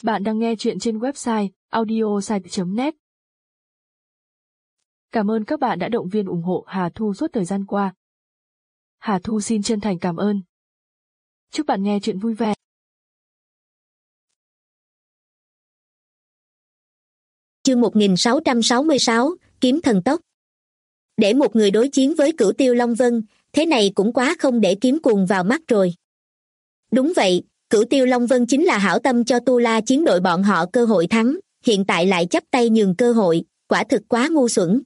Bạn đang nghe chuyện trên website audiosite.net. Cảm ơn các bạn đã động viên ủng hộ Hà Thu suốt thời gian qua. Hà Thu xin chân thành cảm ơn. Chúc bạn nghe chuyện vui vẻ. Chương 1666, Kiếm thần tốc. Để một người đối chiến với Cửu Tiêu Long Vân, thế này cũng quá không để kiếm cuồng vào mắt rồi. Đúng vậy, Cửu Tiêu Long Vân chính là hảo tâm cho Tu La chiến đội bọn họ cơ hội thắng, hiện tại lại chấp tay nhường cơ hội, quả thực quá ngu xuẩn.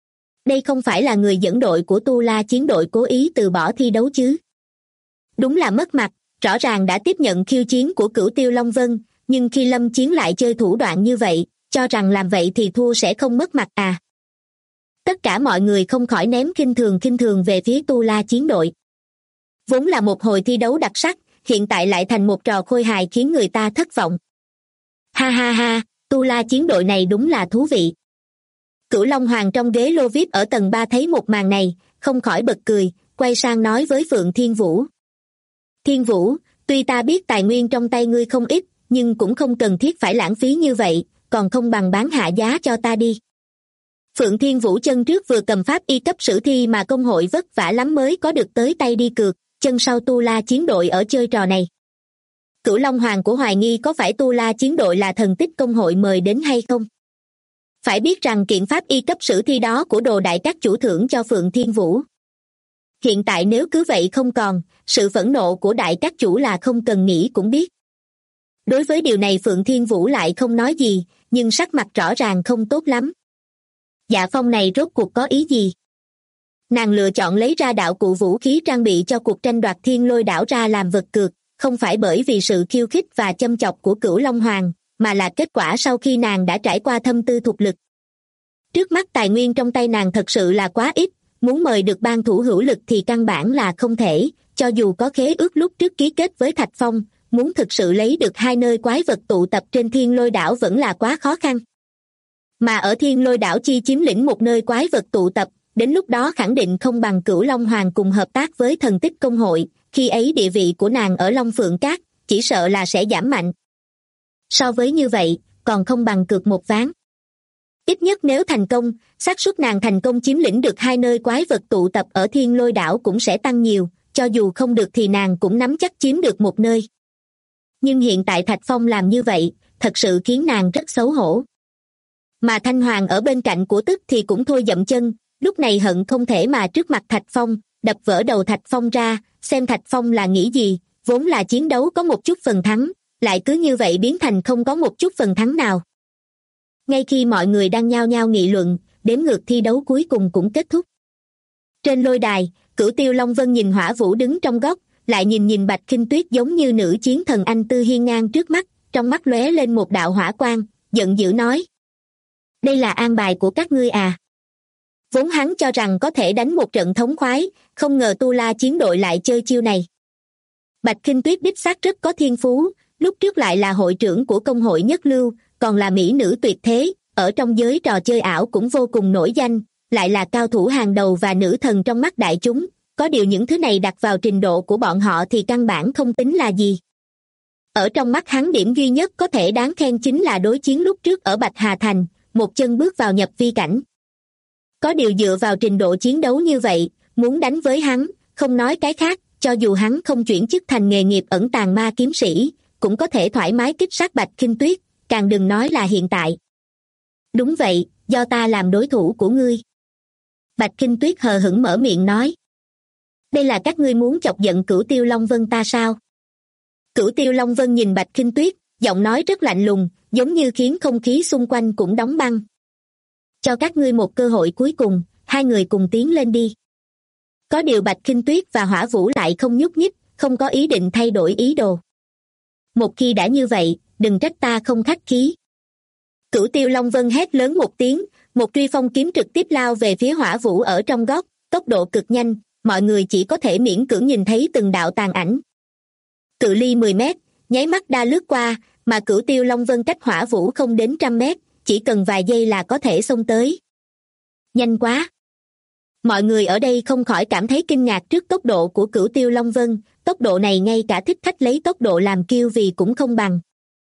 Đây không phải là người dẫn đội của Tu La chiến đội cố ý từ bỏ thi đấu chứ. Đúng là mất mặt, rõ ràng đã tiếp nhận khiêu chiến của Cửu Tiêu Long Vân, nhưng khi lâm chiến lại chơi thủ đoạn như vậy, cho rằng làm vậy thì thua sẽ không mất mặt à. Tất cả mọi người không khỏi ném khinh thường về phía Tu La chiến đội. Vốn là một hồi thi đấu đặc sắc, hiện tại lại thành một trò khôi hài khiến người ta thất vọng. Ha ha ha, Tu La chiến đội này đúng là thú vị. Cửu Long Hoàng trong ghế lô VIP ở tầng 3 thấy một màn này, không khỏi bật cười, quay sang nói với Phượng Thiên Vũ. Thiên Vũ, tuy ta biết tài nguyên trong tay ngươi không ít, nhưng cũng không cần thiết phải lãng phí như vậy, còn không bằng bán hạ giá cho ta đi. Phượng Thiên Vũ chân trước vừa cầm pháp y cấp sử thi mà công hội vất vả lắm mới có được tới tay đi cược, chân sau Tu La chiến đội ở chơi trò này. Cửu Long Hoàng của hoài nghi có phải Tu La chiến đội là thần tích công hội mời đến hay không? Phải biết rằng kiện pháp y cấp sử thi đó của Đồ Đại Các chủ thưởng cho Phượng Thiên Vũ. Hiện tại nếu cứ vậy không còn, sự phẫn nộ của Đại Các chủ là không cần nghĩ cũng biết. Đối với điều này Phượng Thiên Vũ lại không nói gì, nhưng sắc mặt rõ ràng không tốt lắm. Dạ Phong này rốt cuộc có ý gì? Nàng lựa chọn lấy ra đạo cụ vũ khí trang bị cho cuộc tranh đoạt Thiên Lôi đảo ra làm vật cược, không phải bởi vì sự khiêu khích và châm chọc của Cửu Long Hoàng, mà là kết quả sau khi nàng đã trải qua thâm tư thục lực. Trước mắt tài nguyên trong tay nàng thật sự là quá ít, muốn mời được ban thủ hữu lực thì căn bản là không thể, cho dù có khế ước lúc trước ký kết với Thạch Phong, muốn thực sự lấy được hai nơi quái vật tụ tập trên Thiên Lôi đảo vẫn là quá khó khăn. Mà ở Thiên Lôi đảo chi chiếm lĩnh một nơi quái vật tụ tập, đến lúc đó khẳng định không bằng Cửu Long Hoàng cùng hợp tác với thần tích công hội, khi ấy địa vị của nàng ở Long Phượng Các, chỉ sợ là sẽ giảm mạnh. So với như vậy, còn không bằng cược một ván. Ít nhất nếu thành công, xác suất nàng thành công chiếm lĩnh được hai nơi quái vật tụ tập ở Thiên Lôi đảo cũng sẽ tăng nhiều, cho dù không được thì nàng cũng nắm chắc chiếm được một nơi. Nhưng hiện tại Thạch Phong làm như vậy, thật sự khiến nàng rất xấu hổ. Mà Thanh Hoàng ở bên cạnh của Tức thì cũng thôi dậm chân, lúc này hận không thể mà trước mặt Thạch Phong, đập vỡ đầu Thạch Phong ra, xem Thạch Phong là nghĩ gì, vốn là chiến đấu có một chút phần thắng, lại cứ như vậy biến thành không có một chút phần thắng nào. Ngay khi mọi người đang nhao nhao nghị luận, đếm ngược thi đấu cuối cùng cũng kết thúc. Trên lôi đài, Cửu Tiêu Long Vân nhìn Hỏa Vũ đứng trong góc, lại nhìn Bạch Khinh Tuyết giống như nữ chiến thần anh tư hiên ngang trước mắt, trong mắt lóe lên một đạo hỏa quang, giận dữ nói. Đây là an bài của các ngươi à? Vốn hắn cho rằng có thể đánh một trận thống khoái, không ngờ Tu La chiến đội lại chơi chiêu này. Bạch Khinh Tuyết đích xác rất có thiên phú, lúc trước lại là hội trưởng của công hội nhất lưu, còn là mỹ nữ tuyệt thế, ở trong giới trò chơi ảo cũng vô cùng nổi danh, lại là cao thủ hàng đầu và nữ thần trong mắt đại chúng, có điều những thứ này đặt vào trình độ của bọn họ thì căn bản không tính là gì. Ở trong mắt hắn điểm duy nhất có thể đáng khen chính là đối chiến lúc trước ở Bạch Hà Thành, một chân bước vào nhập vi cảnh. Có điều dựa vào trình độ chiến đấu như vậy, muốn đánh với hắn, không nói cái khác, cho dù hắn không chuyển chức thành nghề nghiệp ẩn tàng ma kiếm sĩ, cũng có thể thoải mái kích sát Bạch Khinh Tuyết, càng đừng nói là hiện tại. Đúng vậy, do ta làm đối thủ của ngươi. Bạch Khinh Tuyết hờ hững mở miệng nói. Đây là các ngươi muốn chọc giận Cửu Tiêu Long Vân ta sao? Cửu Tiêu Long Vân nhìn Bạch Khinh Tuyết, giọng nói rất lạnh lùng, giống như khiến không khí xung quanh cũng đóng băng. Cho các ngươi một cơ hội cuối cùng, hai người cùng tiến lên đi. Có điều Bạch Khinh Tuyết và Hỏa Vũ lại không nhúc nhích, không có ý định thay đổi ý đồ. Một khi đã như vậy, đừng trách ta không khách khí. Cửu Tiêu Long Vân hét lớn một tiếng, một truy phong kiếm trực tiếp lao về phía Hỏa Vũ ở trong góc, tốc độ cực nhanh, mọi người chỉ có thể miễn cưỡng nhìn thấy từng đạo tàn ảnh. Cự ly 10 mét, nháy mắt đã lướt qua, mà Cửu Tiêu Long Vân cách Hỏa Vũ không đến 100 mét, chỉ cần vài giây là có thể xông tới. Nhanh quá! Mọi người ở đây không khỏi cảm thấy kinh ngạc trước tốc độ của Cửu Tiêu Long Vân, tốc độ này ngay cả thích khách lấy tốc độ làm kiêu vì cũng không bằng.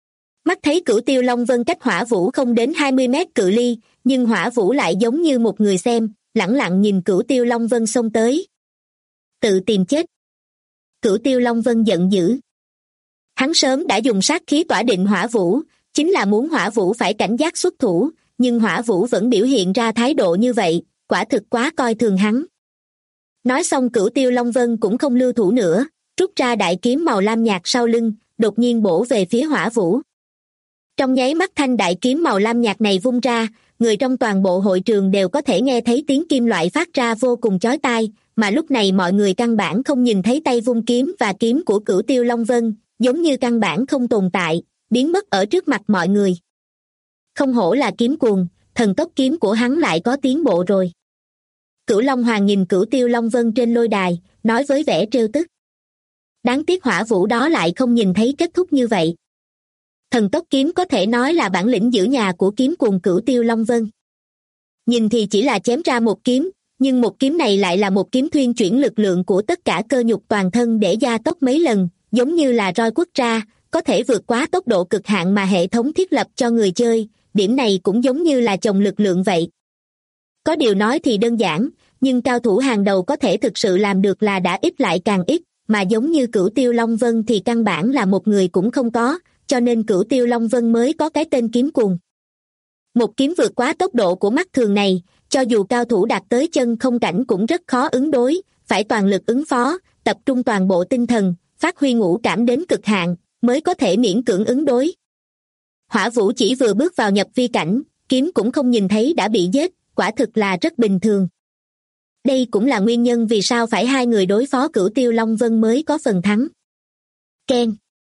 Mắt thấy Cửu Tiêu Long Vân cách Hỏa Vũ không đến 20 mét cự ly, nhưng Hỏa Vũ lại giống như một người xem, lẳng lặng nhìn Cửu Tiêu Long Vân xông tới. Tự tìm chết. Cửu Tiêu Long Vân giận dữ. Hắn sớm đã dùng sát khí tỏa định Hỏa Vũ, chính là muốn Hỏa Vũ phải cảnh giác xuất thủ, nhưng Hỏa Vũ vẫn biểu hiện ra thái độ như vậy, quả thực quá coi thường hắn. Nói xong Cửu Tiêu Long Vân cũng không lưu thủ nữa, rút ra đại kiếm màu lam nhạt sau lưng, đột nhiên bổ về phía Hỏa Vũ. Trong nháy mắt thanh đại kiếm màu lam nhạt này vung ra, người trong toàn bộ hội trường đều có thể nghe thấy tiếng kim loại phát ra vô cùng chói tai, mà lúc này mọi người căn bản không nhìn thấy tay vung kiếm và kiếm của Cửu Tiêu Long Vân, giống như căn bản không tồn tại, biến mất ở trước mặt mọi người. Không hổ là kiếm cuồng, thần tốc kiếm của hắn lại có tiến bộ rồi. Cửu Long Hoàng nhìn Cửu Tiêu Long Vân trên lôi đài, nói với vẻ trêu tức. Đáng tiếc Hỏa Vũ đó lại không nhìn thấy kết thúc như vậy. Thần tốc kiếm có thể nói là bản lĩnh giữ nhà của kiếm cuồng Cửu Tiêu Long Vân. Nhìn thì chỉ là chém ra một kiếm, nhưng một kiếm này lại là một kiếm thuyên chuyển lực lượng của tất cả cơ nhục toàn thân để gia tốc mấy lần, giống như là roi quất ra, có thể vượt quá tốc độ cực hạn mà hệ thống thiết lập cho người chơi, điểm này cũng giống như là chồng lực lượng vậy. Có điều nói thì đơn giản, nhưng cao thủ hàng đầu có thể thực sự làm được là đã ít lại càng ít, mà giống như Cửu Tiêu Long Vân thì căn bản là một người cũng không có, cho nên Cửu Tiêu Long Vân mới có cái tên kiếm cuồng. Một kiếm vượt quá tốc độ của mắt thường này, cho dù cao thủ đạt tới chân không cảnh cũng rất khó ứng đối, phải toàn lực ứng phó, tập trung toàn bộ tinh thần, phát huy ngũ cảm đến cực hạn, mới có thể miễn cưỡng ứng đối. Hỏa Vũ chỉ vừa bước vào nhập vi cảnh, kiếm cũng không nhìn thấy đã bị giết, quả thực là rất bình thường. Đây cũng là nguyên nhân vì sao phải hai người đối phó Cửu Tiêu Long Vân mới có phần thắng. Keng.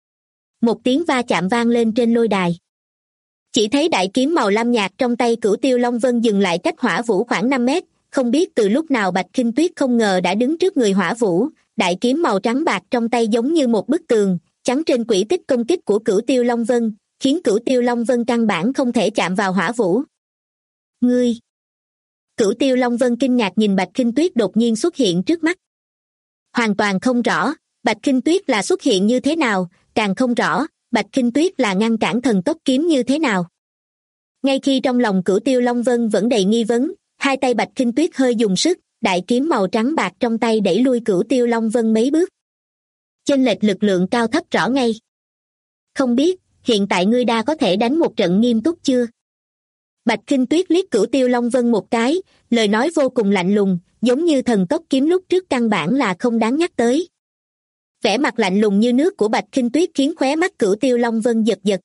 Một tiếng va chạm vang lên trên lôi đài. Chỉ thấy đại kiếm màu lam nhạt trong tay Cửu Tiêu Long Vân dừng lại cách Hỏa Vũ khoảng 5 mét, không biết từ lúc nào Bạch Khinh Tuyết không ngờ đã đứng trước người Hỏa Vũ, đại kiếm màu trắng bạc trong tay giống như một bức tường, chắn trên quỹ tích công kích của Cửu Tiêu Long Vân, khiến Cửu Tiêu Long Vân căn bản không thể chạm vào Hỏa Vũ. Ngươi! Cửu Tiêu Long Vân kinh ngạc nhìn Bạch Khinh Tuyết đột nhiên xuất hiện trước mắt. Hoàn toàn không rõ, Bạch Khinh Tuyết là xuất hiện như thế nào, càng không rõ, Bạch Khinh Tuyết là ngăn cản thần tốc kiếm như thế nào. Ngay khi trong lòng Cửu Tiêu Long Vân vẫn đầy nghi vấn, hai tay Bạch Khinh Tuyết hơi dùng sức, đại kiếm màu trắng bạc trong tay đẩy lui Cửu Tiêu Long Vân mấy bước. Chênh lệch lực lượng cao thấp rõ ngay. Không biết, hiện tại ngươi đã có thể đánh một trận nghiêm túc chưa? Bạch Khinh Tuyết liếc Cửu Tiêu Long Vân một cái, lời nói vô cùng lạnh lùng, giống như thần tốc kiếm lúc trước căn bản là không đáng nhắc tới. Vẻ mặt lạnh lùng như nước của Bạch Khinh Tuyết khiến khóe mắt Cửu Tiêu Long Vân giật giật.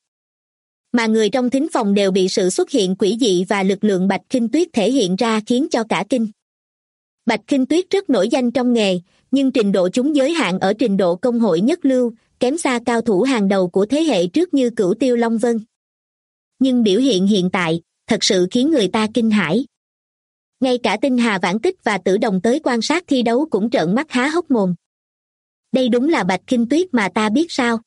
Mà người trong thính phòng đều bị sự xuất hiện quỷ dị và lực lượng Bạch Khinh Tuyết thể hiện ra khiến cho cả kinh. Bạch Khinh Tuyết rất nổi danh trong nghề, nhưng trình độ chúng giới hạn ở trình độ công hội nhất lưu, kém xa cao thủ hàng đầu của thế hệ trước như Cửu Tiêu Long Vân. Nhưng biểu hiện hiện tại, thật sự khiến người ta kinh hãi. Ngay cả Tinh Hà Vãn Tích và Tử Đồng tới quan sát thi đấu cũng trợn mắt há hốc mồm. Đây đúng là Bạch Khinh Tuyết mà ta biết sao?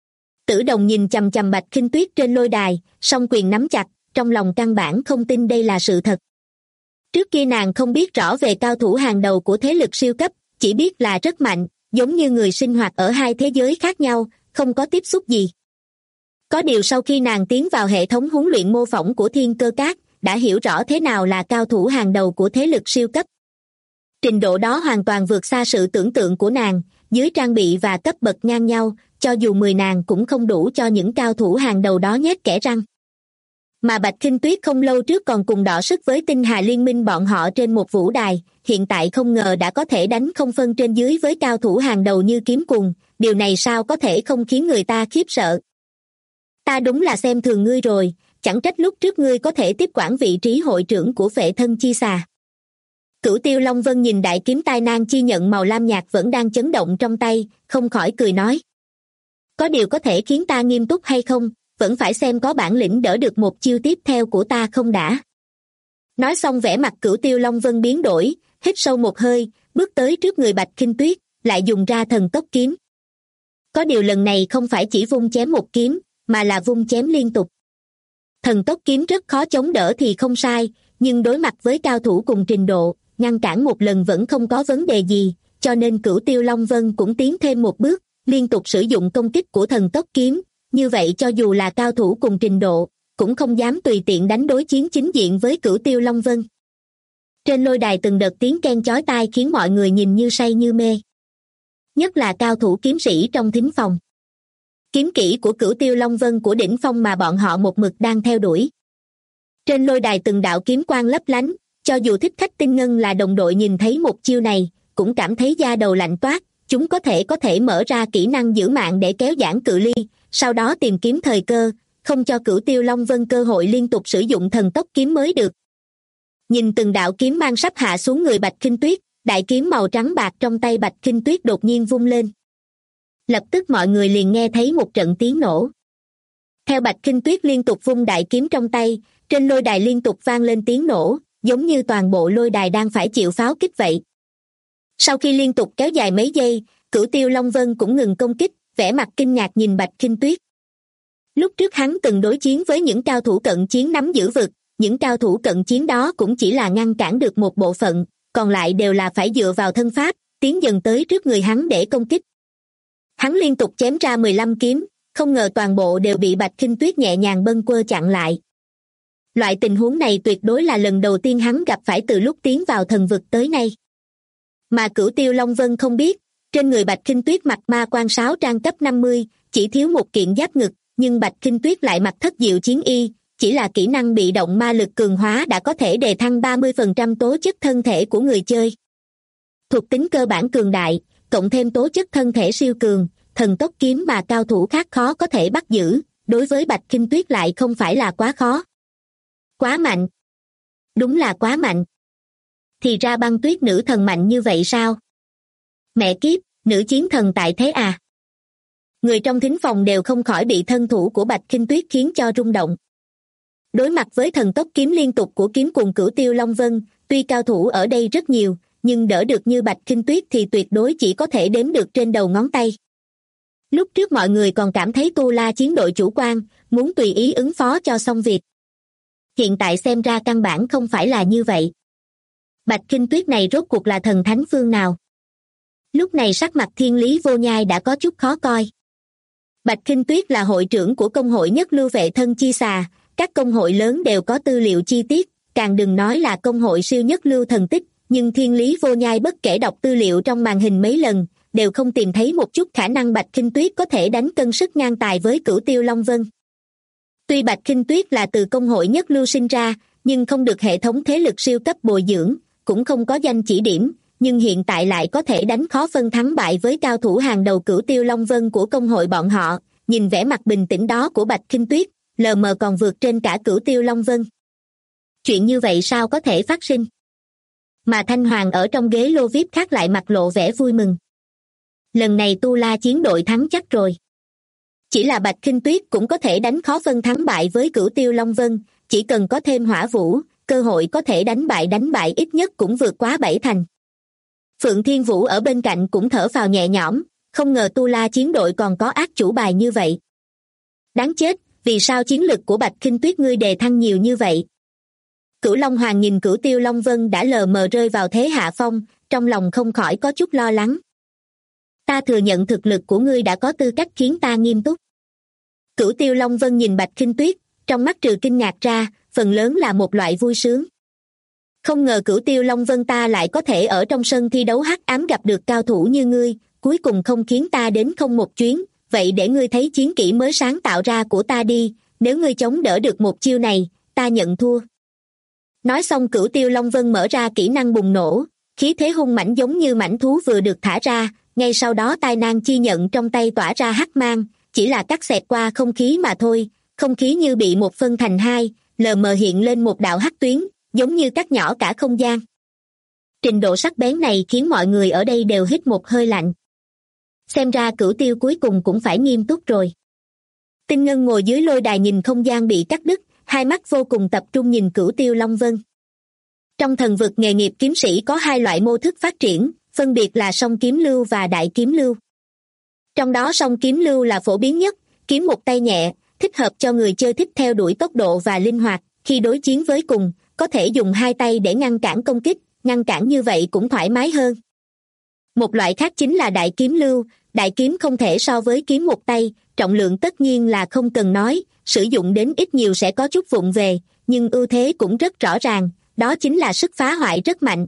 Tử Đồng nhìn chằm chằm Bạch Khinh Tuyết trên lôi đài, song quyền nắm chặt, trong lòng căn bản không tin đây là sự thật. Trước kia nàng không biết rõ về cao thủ hàng đầu của thế lực siêu cấp, chỉ biết là rất mạnh, giống như người sinh hoạt ở hai thế giới khác nhau, không có tiếp xúc gì. Có điều sau khi nàng tiến vào hệ thống huấn luyện mô phỏng của Thiên Cơ Các, đã hiểu rõ thế nào là cao thủ hàng đầu của thế lực siêu cấp. Trình độ đó hoàn toàn vượt xa sự tưởng tượng của nàng, dưới trang bị và cấp bậc ngang nhau, cho dù 10 nàng cũng không đủ cho những cao thủ hàng đầu đó nhét kẽ răng. Mà Bạch Khinh Tuyết không lâu trước còn cùng đọ sức với Tinh Hà Liên Minh bọn họ trên một vũ đài, hiện tại không ngờ đã có thể đánh không phân trên dưới với cao thủ hàng đầu như kiếm cuồng, điều này sao có thể không khiến người ta khiếp sợ. Ta đúng là xem thường ngươi rồi, chẳng trách lúc trước ngươi có thể tiếp quản vị trí hội trưởng của Phệ Thân Chi Xà. Cửu Tiêu Long Vân nhìn đại kiếm tai nan chi nhận màu lam nhạt vẫn đang chấn động trong tay, không khỏi cười nói. Có điều có thể khiến ta nghiêm túc hay không, vẫn phải xem có bản lĩnh đỡ được một chiêu tiếp theo của ta không đã. Nói xong vẻ mặt Cửu Tiêu Long Vân biến đổi, hít sâu một hơi, bước tới trước người Bạch Khinh Tuyết, lại dùng ra thần tốc kiếm. Có điều lần này không phải chỉ vung chém một kiếm, mà là vung chém liên tục. Thần tốc kiếm rất khó chống đỡ thì không sai, nhưng đối mặt với cao thủ cùng trình độ, ngăn cản một lần vẫn không có vấn đề gì, cho nên Cửu Tiêu Long Vân cũng tiến thêm một bước, liên tục sử dụng công kích của thần tốc kiếm, như vậy cho dù là cao thủ cùng trình độ, cũng không dám tùy tiện đánh đối chiến chính diện với Cửu Tiêu Long Vân. Trên lôi đài từng đợt tiếng keng chói tai khiến mọi người nhìn như say như mê. Nhất là cao thủ kiếm sĩ trong thính phòng. Kiếm kỹ của Cửu Tiêu Long Vân của đỉnh phong mà bọn họ một mực đang theo đuổi. Trên lôi đài từng đạo kiếm quang lấp lánh, cho dù Thích Khách Tinh Ngân là đồng đội nhìn thấy một chiêu này, cũng cảm thấy da đầu lạnh toát. Chúng có thể mở ra kỹ năng giữ mạng để kéo giãn cự ly, sau đó tìm kiếm thời cơ, không cho Cửu Tiêu Long Vân cơ hội liên tục sử dụng thần tốc kiếm mới được. Nhìn từng đạo kiếm mang sắp hạ xuống người Bạch Khinh Tuyết, đại kiếm màu trắng bạc trong tay Bạch Khinh Tuyết đột nhiên vung lên. Lập tức mọi người liền nghe thấy một trận tiếng nổ. Theo Bạch Khinh Tuyết liên tục vung đại kiếm trong tay, trên lôi đài liên tục vang lên tiếng nổ, giống như toàn bộ lôi đài đang phải chịu pháo kích vậy. Sau khi liên tục kéo dài mấy giây, Cửu Tiêu Long Vân cũng ngừng công kích, vẻ mặt kinh ngạc nhìn Bạch Khinh Tuyết. Lúc trước hắn từng đối chiến với những cao thủ cận chiến nắm giữ vực, những cao thủ cận chiến đó cũng chỉ là ngăn cản được một bộ phận, còn lại đều là phải dựa vào thân pháp, tiến dần tới trước người hắn để công kích. Hắn liên tục chém ra 15 kiếm, không ngờ toàn bộ đều bị Bạch Khinh Tuyết nhẹ nhàng bâng quơ chặn lại. Loại tình huống này tuyệt đối là lần đầu tiên hắn gặp phải từ lúc tiến vào thần vực tới nay. Mà Cửu Tiêu Long Vân không biết, trên người Bạch Khinh Tuyết mặc ma quan 6 trang cấp 50, chỉ thiếu một kiện giáp ngực, nhưng Bạch Khinh Tuyết lại mặc thất diệu chiến y, chỉ là kỹ năng bị động ma lực cường hóa đã có thể đề thăng 30% tố chất thân thể của người chơi. Thuộc tính cơ bản cường đại, cộng thêm tố chất thân thể siêu cường, thần tốc kiếm mà cao thủ khác khó có thể bắt giữ, đối với Bạch Khinh Tuyết lại không phải là quá khó. Quá mạnh. Đúng là quá mạnh. Thì ra Băng Tuyết nữ thần mạnh như vậy sao? Mẹ kiếp, nữ chiến thần tại thế à? Người trong thính phòng đều không khỏi bị thân thủ của Bạch Khinh Tuyết khiến cho rung động. Đối mặt với thần tốc kiếm liên tục của kiếm cùng Cửu Tiêu Long Vân, tuy cao thủ ở đây rất nhiều, nhưng đỡ được như Bạch Khinh Tuyết thì tuyệt đối chỉ có thể đếm được trên đầu ngón tay. Lúc trước mọi người còn cảm thấy Tu La chiến đội chủ quan, muốn tùy ý ứng phó cho xong việc. Hiện tại xem ra căn bản không phải là như vậy. Bạch Khinh Tuyết này rốt cuộc là thần thánh phương nào? Lúc này sắc mặt Thiên Lý Vô Nhai đã có chút khó coi. Bạch Khinh Tuyết là hội trưởng của công hội Nhất Lưu Vệ Thân Chi Xà, các công hội lớn đều có tư liệu chi tiết, càng đừng nói là công hội siêu nhất lưu thần tích, nhưng Thiên Lý Vô Nhai bất kể đọc tư liệu trong màn hình mấy lần, đều không tìm thấy một chút khả năng Bạch Khinh Tuyết có thể đánh cân sức ngang tài với Cửu Tiêu Long Vân. Tuy Bạch Khinh Tuyết là từ công hội Nhất Lưu sinh ra, nhưng không được hệ thống thế lực siêu cấp bồi dưỡng, cũng không có danh chỉ điểm, nhưng hiện tại lại có thể đánh khó phân thắng bại với cao thủ hàng đầu Cửu Tiêu Long Vân của công hội bọn họ. Nhìn vẻ mặt bình tĩnh đó của Bạch Khinh Tuyết, lờ mờ còn vượt trên cả Cửu Tiêu Long Vân. Chuyện như vậy sao có thể phát sinh? Mà Thanh Hoàng ở trong ghế lô VIP khác lại mặt lộ vẻ vui mừng. Lần này Tu La chiến đội thắng chắc rồi. Chỉ là Bạch Khinh Tuyết cũng có thể đánh khó phân thắng bại với Cửu Tiêu Long Vân, chỉ cần có thêm Hỏa Vũ, cơ hội có thể đánh bại ít nhất cũng vượt quá 7 thành. Phượng Thiên Vũ ở bên cạnh cũng thở phào nhẹ nhõm, không ngờ Tu La chiến đội còn có ác chủ bài như vậy. Đáng chết, vì sao chiến lực của Bạch Khinh Tuyết ngươi đề thăng nhiều như vậy? Cửu Long Hoàng nhìn Cửu Tiêu Long Vân đã lờ mờ rơi vào thế hạ phong, trong lòng không khỏi có chút lo lắng. Ta thừa nhận thực lực của ngươi đã có tư cách khiến ta nghiêm túc. Cửu Tiêu Long Vân nhìn Bạch Khinh Tuyết, trong mắt trừ kinh ngạc ra, phần lớn là một loại vui sướng. Không ngờ Cửu Tiêu Long Vân ta lại có thể ở trong sân thi đấu hắc ám gặp được cao thủ như ngươi, cuối cùng không khiến ta đến không một chuyến, vậy để ngươi thấy chiến kỹ mới sáng tạo ra của ta đi, nếu ngươi chống đỡ được một chiêu này, ta nhận thua. Nói xong Cửu Tiêu Long Vân mở ra kỹ năng bùng nổ, khí thế hung mãnh giống như mãnh thú vừa được thả ra, ngay sau đó tai nan chi nhận trong tay tỏa ra hắc mang, chỉ là cắt xẹt qua không khí mà thôi, không khí như bị một phân thành hai, lờ mờ hiện lên một đạo hắc tuyến, giống như cắt nhỏ cả không gian. Trình độ sắc bén này khiến mọi người ở đây đều hít một hơi lạnh. Xem ra Cửu Tiêu cuối cùng cũng phải nghiêm túc rồi. Tinh Ngân ngồi dưới lôi đài nhìn không gian bị cắt đứt, hai mắt vô cùng tập trung nhìn Cửu Tiêu Long Vân. Trong thần vực nghề nghiệp kiếm sĩ có hai loại mô thức phát triển, phân biệt là song kiếm lưu và đại kiếm lưu. Trong đó song kiếm lưu là phổ biến nhất, kiếm một tay nhẹ, thích hợp cho người chơi thích theo đuổi tốc độ và linh hoạt, khi đối chiến với cùng, có thể dùng hai tay để ngăn cản công kích, ngăn cản như vậy cũng thoải mái hơn. Một loại khác chính là đại kiếm lưu, đại kiếm không thể so với kiếm một tay, trọng lượng tất nhiên là không cần nói, sử dụng đến ít nhiều sẽ có chút vụng về, nhưng ưu thế cũng rất rõ ràng, đó chính là sức phá hoại rất mạnh.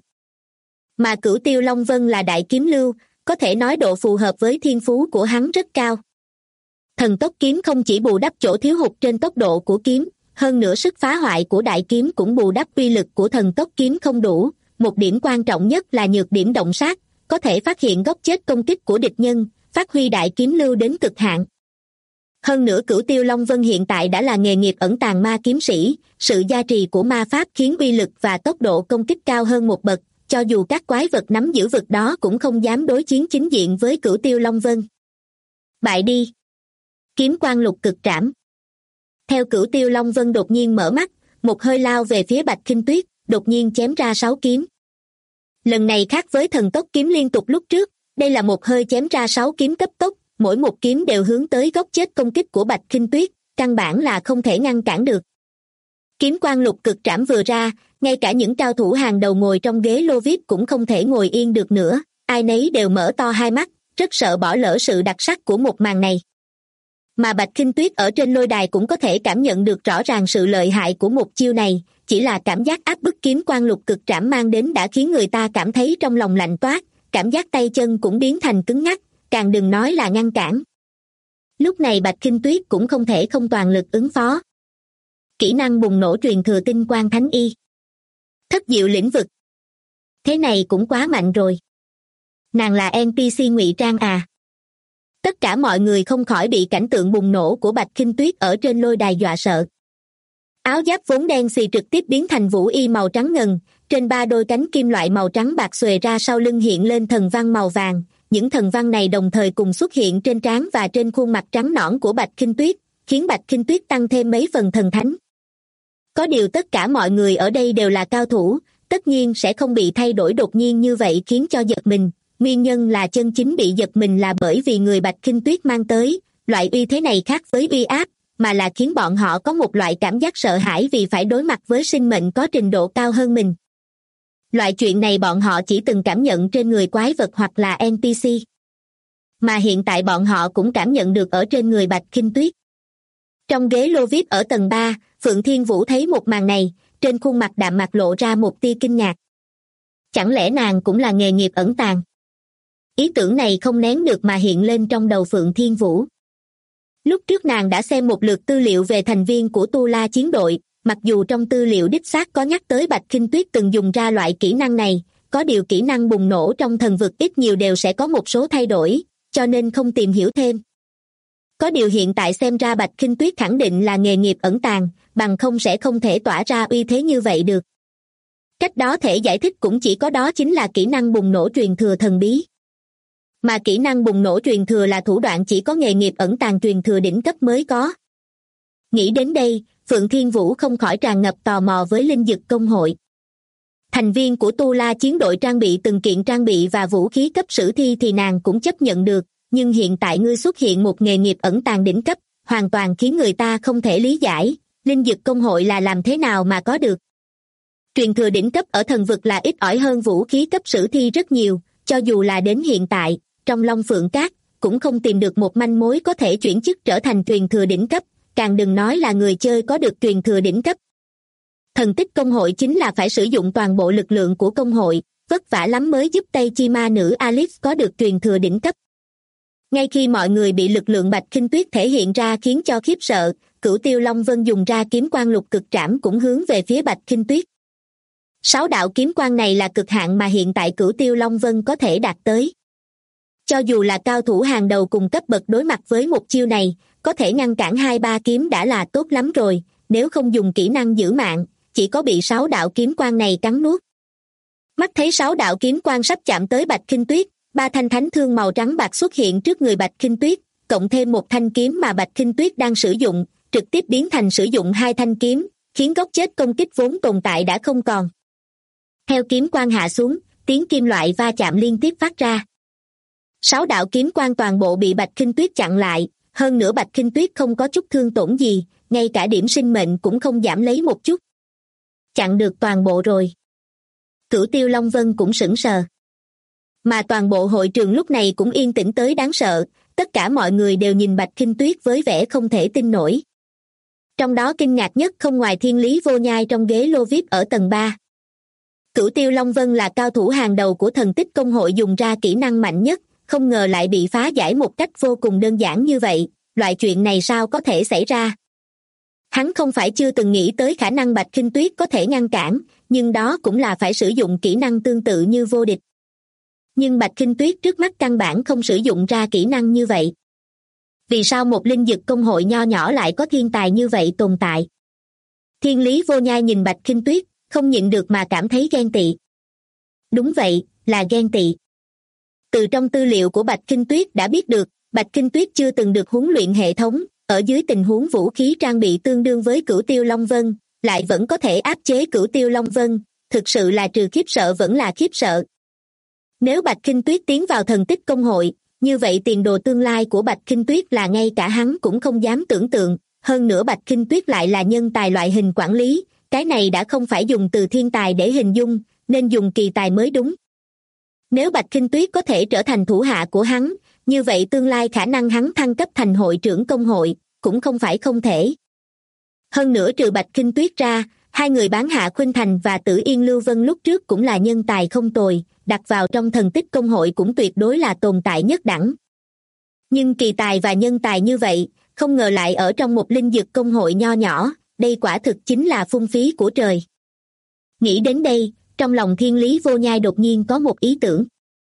Mà Cửu Tiêu Long Vân là đại kiếm lưu, có thể nói độ phù hợp với thiên phú của hắn rất cao. Thần tốc kiếm không chỉ bù đắp chỗ thiếu hụt trên tốc độ của kiếm, hơn nữa sức phá hoại của đại kiếm cũng bù đắp uy lực của thần tốc kiếm không đủ. Một điểm quan trọng nhất là nhược điểm động sát, có thể phát hiện góc chết công kích của địch nhân, phát huy đại kiếm lưu đến cực hạn. Hơn nữa Cửu Tiêu Long Vân hiện tại đã là nghề nghiệp ẩn tàng ma kiếm sĩ, sự gia trì của ma pháp khiến uy lực và tốc độ công kích cao hơn một bậc, cho dù các quái vật nắm giữ vực đó cũng không dám đối chiến chính diện với Cửu Tiêu Long Vân. Bại đi! Kiếm quang lục cực trảm. Theo Cửu Tiêu Long Vân đột nhiên mở mắt, một hơi lao về phía Bạch Khinh Tuyết, đột nhiên chém ra 6 kiếm. Lần này khác với thần tốc kiếm liên tục lúc trước, đây là một hơi chém ra 6 kiếm cấp tốc, mỗi một kiếm đều hướng tới góc chết công kích của Bạch Khinh Tuyết, căn bản là không thể ngăn cản được. Kiếm quang lục cực trảm vừa ra, ngay cả những cao thủ hàng đầu ngồi trong ghế lô VIP cũng không thể ngồi yên được nữa, ai nấy đều mở to hai mắt, rất sợ bỏ lỡ sự đặc sắc của một màn này. Mà Bạch Khinh Tuyết ở trên lôi đài cũng có thể cảm nhận được rõ ràng sự lợi hại của một chiêu này, chỉ là cảm giác áp bức kiếm quang lục cực trảm mang đến đã khiến người ta cảm thấy trong lòng lạnh toát, cảm giác tay chân cũng biến thành cứng ngắc, càng đừng nói là ngăn cản. Lúc này Bạch Khinh Tuyết cũng không thể không toàn lực ứng phó. Kỹ năng bùng nổ truyền thừa tinh quang thánh y. Thất diệu lĩnh vực. Thế này cũng quá mạnh rồi. Nàng là NPC ngụy trang à? Tất cả mọi người không khỏi bị cảnh tượng bùng nổ của Bạch Khinh Tuyết ở trên lôi đài dọa sợ. Áo giáp vốn đen xì trực tiếp biến thành vũ y màu trắng ngần, trên 3 đôi cánh kim loại màu trắng bạc xuề ra sau lưng hiện lên thần văn màu vàng, những thần văn này đồng thời cùng xuất hiện trên trán và trên khuôn mặt trắng nõn của Bạch Khinh Tuyết, khiến Bạch Khinh Tuyết tăng thêm mấy phần thần thánh. Có điều tất cả mọi người ở đây đều là cao thủ, tất nhiên sẽ không bị thay đổi đột nhiên như vậy khiến cho giật mình. Nguyên nhân là chân chính bị giật mình là bởi vì người Bạch Khinh Tuyết mang tới, loại uy thế này khác với uy áp, mà là khiến bọn họ có một loại cảm giác sợ hãi vì phải đối mặt với sinh mệnh có trình độ cao hơn mình. Loại chuyện này bọn họ chỉ từng cảm nhận trên người quái vật hoặc là NPC. Mà hiện tại bọn họ cũng cảm nhận được ở trên người Bạch Khinh Tuyết. Trong ghế lô VIP ở tầng 3, Phượng Thiên Vũ thấy một màn này, trên khuôn mặt đạm mạc lộ ra một tia kinh ngạc. Chẳng lẽ nàng cũng là nghề nghiệp ẩn tàng? Ý tưởng này không nén được mà hiện lên trong đầu Phượng Thiên Vũ. Lúc trước nàng đã xem một lượt tư liệu về thành viên của Tu La chiến đội, mặc dù trong tư liệu đích xác có nhắc tới Bạch Khinh Tuyết từng dùng ra loại kỹ năng này, có điều kỹ năng bùng nổ trong thần vực ít nhiều đều sẽ có một số thay đổi, cho nên không tìm hiểu thêm. Có điều hiện tại xem ra Bạch Khinh Tuyết khẳng định là nghề nghiệp ẩn tàng, bằng không sẽ không thể tỏa ra uy thế như vậy được. Cách đó thể giải thích cũng chỉ có đó chính là kỹ năng bùng nổ truyền thừa thần bí. Mà kỹ năng bùng nổ truyền thừa là thủ đoạn chỉ có nghề nghiệp ẩn tàng truyền thừa đỉnh cấp mới có. Nghĩ đến đây, Phượng Thiên Vũ không khỏi tràn ngập tò mò với linh dực công hội. Thành viên của Tu La chiến đội trang bị từng kiện trang bị và vũ khí cấp sử thi thì nàng cũng chấp nhận được, nhưng hiện tại ngươi xuất hiện một nghề nghiệp ẩn tàng đỉnh cấp, hoàn toàn khiến người ta không thể lý giải, linh dực công hội là làm thế nào mà có được. Truyền thừa đỉnh cấp ở thần vực là ít ỏi hơn vũ khí cấp sử thi rất nhiều, cho dù là đến hiện tại, trong Long Phượng Cát, cũng không tìm được một manh mối có thể chuyển chức trở thành truyền thừa đỉnh cấp, càng đừng nói là người chơi có được truyền thừa đỉnh cấp. Thần tích công hội chính là phải sử dụng toàn bộ lực lượng của công hội, vất vả lắm mới giúp Tây Chi Ma nữ Alice có được truyền thừa đỉnh cấp. Ngay khi mọi người bị lực lượng Bạch Khinh Tuyết thể hiện ra khiến cho khiếp sợ, Cửu Tiêu Long Vân dùng ra kiếm quang lục cực trảm cũng hướng về phía Bạch Khinh Tuyết. 6 đạo kiếm quang này là cực hạn mà hiện tại Cửu Tiêu Long Vân có thể đạt tới. Cho dù là cao thủ hàng đầu cùng cấp bậc đối mặt với một chiêu này, có thể ngăn cản 2-3 kiếm đã là tốt lắm rồi, nếu không dùng kỹ năng giữ mạng, chỉ có bị 6 đạo kiếm quang này cắn nuốt. Mắt thấy 6 đạo kiếm quang sắp chạm tới Bạch Khinh Tuyết, 3 thanh thánh thương màu trắng bạc xuất hiện trước người Bạch Khinh Tuyết, cộng thêm một thanh kiếm mà Bạch Khinh Tuyết đang sử dụng, trực tiếp biến thành sử dụng 2 thanh kiếm, khiến góc chết công kích vốn tồn tại đã không còn. Theo kiếm quang hạ xuống, tiếng kim loại va chạm liên tiếp phát ra. 6 đạo kiếm quang toàn bộ bị Bạch Khinh Tuyết chặn lại, hơn nữa Bạch Khinh Tuyết không có chút thương tổn gì, ngay cả điểm sinh mệnh cũng không giảm lấy một chút. Chặn được toàn bộ rồi. Cửu Tiêu Long Vân cũng sững sờ. Mà toàn bộ hội trường lúc này cũng yên tĩnh tới đáng sợ, tất cả mọi người đều nhìn Bạch Khinh Tuyết với vẻ không thể tin nổi. Trong đó kinh ngạc nhất không ngoài Thiên Lý Vô Nhai trong ghế lô VIP ở tầng 3. Cửu Tiêu Long Vân là cao thủ hàng đầu của thần tích công hội dùng ra kỹ năng mạnh nhất, không ngờ lại bị phá giải một cách vô cùng đơn giản như vậy, loại chuyện này sao có thể xảy ra? Hắn không phải chưa từng nghĩ tới khả năng Bạch Khinh Tuyết có thể ngăn cản, nhưng đó cũng là phải sử dụng kỹ năng tương tự như vô địch. Nhưng Bạch Khinh Tuyết trước mắt căn bản không sử dụng ra kỹ năng như vậy. Vì sao một linh dực công hội nho nhỏ lại có thiên tài như vậy tồn tại? Thiên Lý Vô Nhai nhìn Bạch Khinh Tuyết, không nhịn được mà cảm thấy ghen tị. Đúng vậy, là ghen tị. Từ trong tư liệu của Bạch Khinh Tuyết đã biết được, Bạch Khinh Tuyết chưa từng được huấn luyện hệ thống, ở dưới tình huống vũ khí trang bị tương đương với Cửu Tiêu Long Vân, lại vẫn có thể áp chế Cửu Tiêu Long Vân, thực sự là trừ khiếp sợ vẫn là khiếp sợ. Nếu Bạch Khinh Tuyết tiến vào thần tích công hội, như vậy tiền đồ tương lai của Bạch Khinh Tuyết là ngay cả hắn cũng không dám tưởng tượng, hơn nữa Bạch Khinh Tuyết lại là nhân tài loại hình quản lý, cái này đã không phải dùng từ thiên tài để hình dung, nên dùng kỳ tài mới đúng. Nếu Bạch Khinh Tuyết có thể trở thành thủ hạ của hắn, như vậy tương lai khả năng hắn thăng cấp thành hội trưởng công hội, cũng không phải không thể. Hơn nữa trừ Bạch Khinh Tuyết ra, hai người bán Hạ Khuynh Thành và Tử Yên Lưu Vân lúc trước cũng là nhân tài không tồi, đặt vào trong thần tích công hội cũng tuyệt đối là tồn tại nhất đẳng. Nhưng kỳ tài và nhân tài như vậy, không ngờ lại ở trong một linh dực công hội nho nhỏ, đây quả thực chính là phung phí của trời. Nghĩ đến đây, trong lòng Thiên Lý Vô Nhai đột nhiên có một ý tưởng.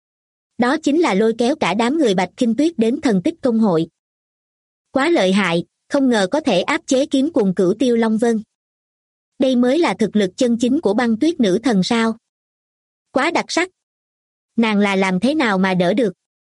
Đó chính là lôi kéo cả đám người Bạch Khinh Tuyết đến thần tích công hội. Quá lợi hại, không ngờ có thể áp chế kiếm cùng Cửu Tiêu Long Vân. Đây mới là thực lực chân chính của Băng Tuyết nữ thần sao? Quá đặc sắc. Nàng là làm thế nào mà đỡ được?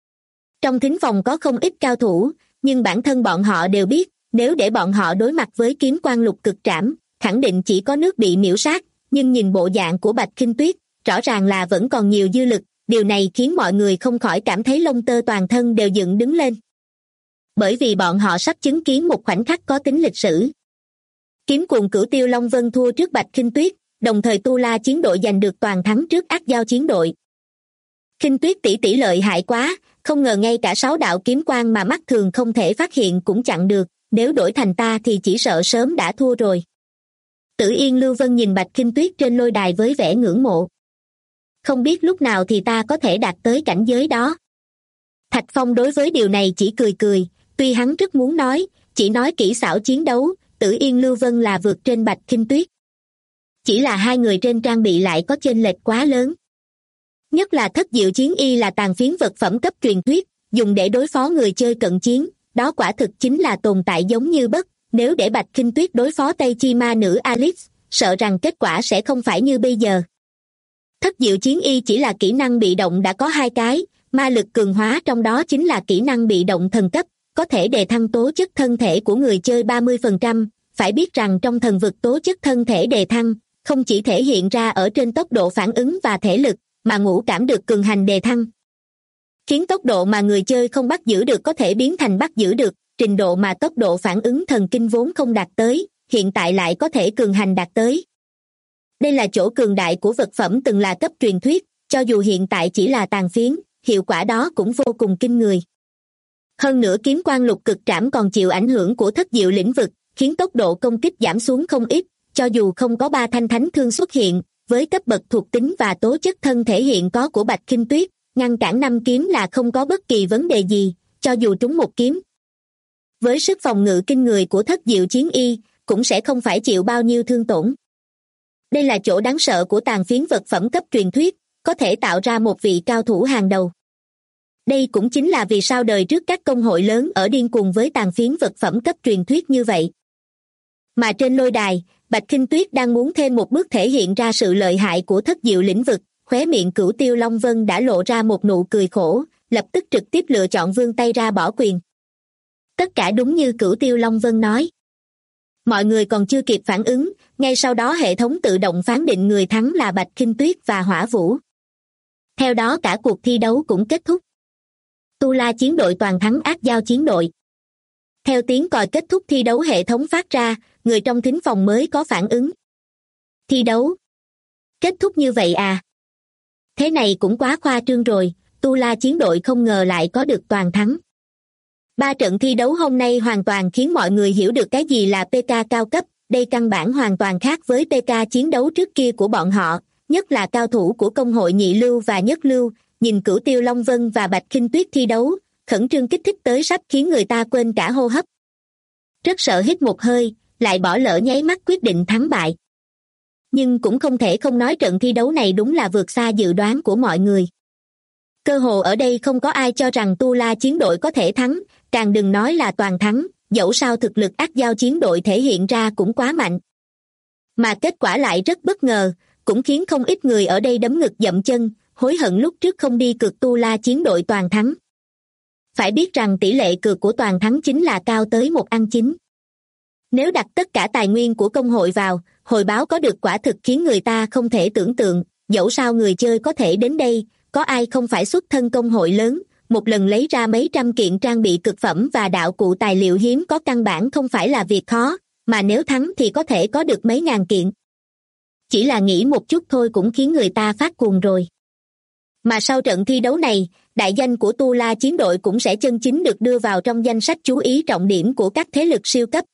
Trong thính phòng có không ít cao thủ, nhưng bản thân bọn họ đều biết, nếu để bọn họ đối mặt với kiếm quan lục cực trảm, khẳng định chỉ có nước bị miễu sát, nhưng nhìn bộ dạng của Bạch Khinh Tuyết, rõ ràng là vẫn còn nhiều dư lực, điều này khiến mọi người không khỏi cảm thấy lông tơ toàn thân đều dựng đứng lên. Bởi vì bọn họ sắp chứng kiến một khoảnh khắc có tính lịch sử. Kiếm cuồng Cửu Tiêu Long Vân thua trước Bạch Khinh Tuyết, đồng thời Tu La chiến đội giành được toàn thắng trước Ác Giao chiến đội. Khinh Tuyết tỷ lợi hại quá, không ngờ ngay cả 6 đạo kiếm quang mà mắt thường không thể phát hiện cũng chặn được, nếu đổi thành ta thì chỉ sợ sớm đã thua rồi. Tử Yên Lưu Vân nhìn Bạch Khinh Tuyết trên lôi đài với vẻ ngưỡng mộ. Không biết lúc nào thì ta có thể đạt tới cảnh giới đó. Thạch Phong đối với điều này chỉ cười cười, tuy hắn rất muốn nói, chỉ nói kỹ xảo chiến đấu, Tử Yên Lưu Vân là vượt trên Bạch Khinh Tuyết. Chỉ là hai người trên trang bị lại có chênh lệch quá lớn. Nhất là Thất Diệu Chiến Y là tàn phiến vật phẩm cấp truyền thuyết, dùng để đối phó người chơi cận chiến, đó quả thực chính là tồn tại giống như bất, nếu để Bạch Khinh Tuyết đối phó Tây Chi Ma nữ Alice, sợ rằng kết quả sẽ không phải như bây giờ. Thất Diệu Chiến Y chỉ là kỹ năng bị động đã có 2 cái, ma lực cường hóa trong đó chính là kỹ năng bị động thần cấp, có thể đề thăng tố chất thân thể của người chơi 30%, phải biết rằng trong thần vực tố chất thân thể đề thăng, không chỉ thể hiện ra ở trên tốc độ phản ứng và thể lực, mà ngũ cảm được cường hành đề thăng. Khiến tốc độ mà người chơi không bắt giữ được có thể biến thành bắt giữ được, trình độ mà tốc độ phản ứng thần kinh vốn không đạt tới, hiện tại lại có thể cường hành đạt tới. Đây là chỗ cường đại của vật phẩm từng là cấp truyền thuyết, cho dù hiện tại chỉ là tàn phiến, hiệu quả đó cũng vô cùng kinh người. Hơn nữa kiếm quan lục cực trảm còn chịu ảnh hưởng của thất diệu lĩnh vực, khiến tốc độ công kích giảm xuống không ít, cho dù không có 3 thanh thánh thương xuất hiện, với cấp bậc thuộc tính và tố chất thân thể hiện có của Bạch Khinh Tuyết, ngăn cản 5 kiếm là không có bất kỳ vấn đề gì, cho dù trúng 1 kiếm. Với sức phòng ngự kinh người của Thất Diệu Chiến Y, cũng sẽ không phải chịu bao nhiêu thương tổn. Đây là chỗ đáng sợ của tàn phiến vật phẩm cấp truyền thuyết, có thể tạo ra một vị cao thủ hàng đầu. Đây cũng chính là vì sao đời trước các công hội lớn ở điên cuồng với tàn phiến vật phẩm cấp truyền thuyết như vậy. Mà trên lôi đài, Bạch Khinh Tuyết đang muốn thêm một bước thể hiện ra sự lợi hại của thất diệu lĩnh vực, khóe miệng Cửu Tiêu Long Vân đã lộ ra một nụ cười khổ, lập tức trực tiếp lựa chọn vươn tay ra bỏ quyền. Tất cả đúng như Cửu Tiêu Long Vân nói. Mọi người còn chưa kịp phản ứng, ngay sau đó hệ thống tự động phán định người thắng là Bạch Khinh Tuyết và Hỏa Vũ. Theo đó cả cuộc thi đấu cũng kết thúc. Tu La chiến đội toàn thắng Ác Giao chiến đội. Theo tiếng còi kết thúc thi đấu hệ thống phát ra, người trong thính phòng mới có phản ứng. Thi đấu kết thúc như vậy à? Thế này cũng quá khoa trương rồi, Tu La chiến đội không ngờ lại có được toàn thắng. 3 trận thi đấu hôm nay hoàn toàn khiến mọi người hiểu được cái gì là PK cao cấp, đây căn bản hoàn toàn khác với PK chiến đấu trước kia của bọn họ, nhất là cao thủ của công hội nhị lưu và nhất lưu, nhìn Cửu Tiêu Long Vân và Bạch Khinh Tuyết thi đấu, khẩn trương kích thích tới sắp khiến người ta quên cả hô hấp. Rất sợ hít một hơi, lại bỏ lỡ nháy mắt quyết định thắng bại. Nhưng cũng không thể không nói trận thi đấu này đúng là vượt xa dự đoán của mọi người. Cơ hồ ở đây không có ai cho rằng Tu La chiến đội có thể thắng, càng đừng nói là toàn thắng, dẫu sao thực lực Ác Giao chiến đội thể hiện ra cũng quá mạnh. Mà kết quả lại rất bất ngờ, cũng khiến không ít người ở đây đấm ngực dậm chân, hối hận lúc trước không đi cược Tu La chiến đội toàn thắng. Phải biết rằng tỷ lệ cược của toàn thắng chính là cao tới 1/9. Nếu đặt tất cả tài nguyên của công hội vào, hồi báo có được quả thực khiến người ta không thể tưởng tượng, dẫu sao người chơi có thể đến đây, có ai không phải xuất thân công hội lớn, một lần lấy ra mấy trăm kiện trang bị cực phẩm và đạo cụ tài liệu hiếm có căn bản không phải là việc khó, mà nếu thắng thì có thể có được mấy ngàn kiện. Chỉ là nghĩ một chút thôi cũng khiến người ta phát cuồng rồi. Mà sau trận thi đấu này, đại danh của Tu La chiến đội cũng sẽ chân chính được đưa vào trong danh sách chú ý trọng điểm của các thế lực siêu cấp.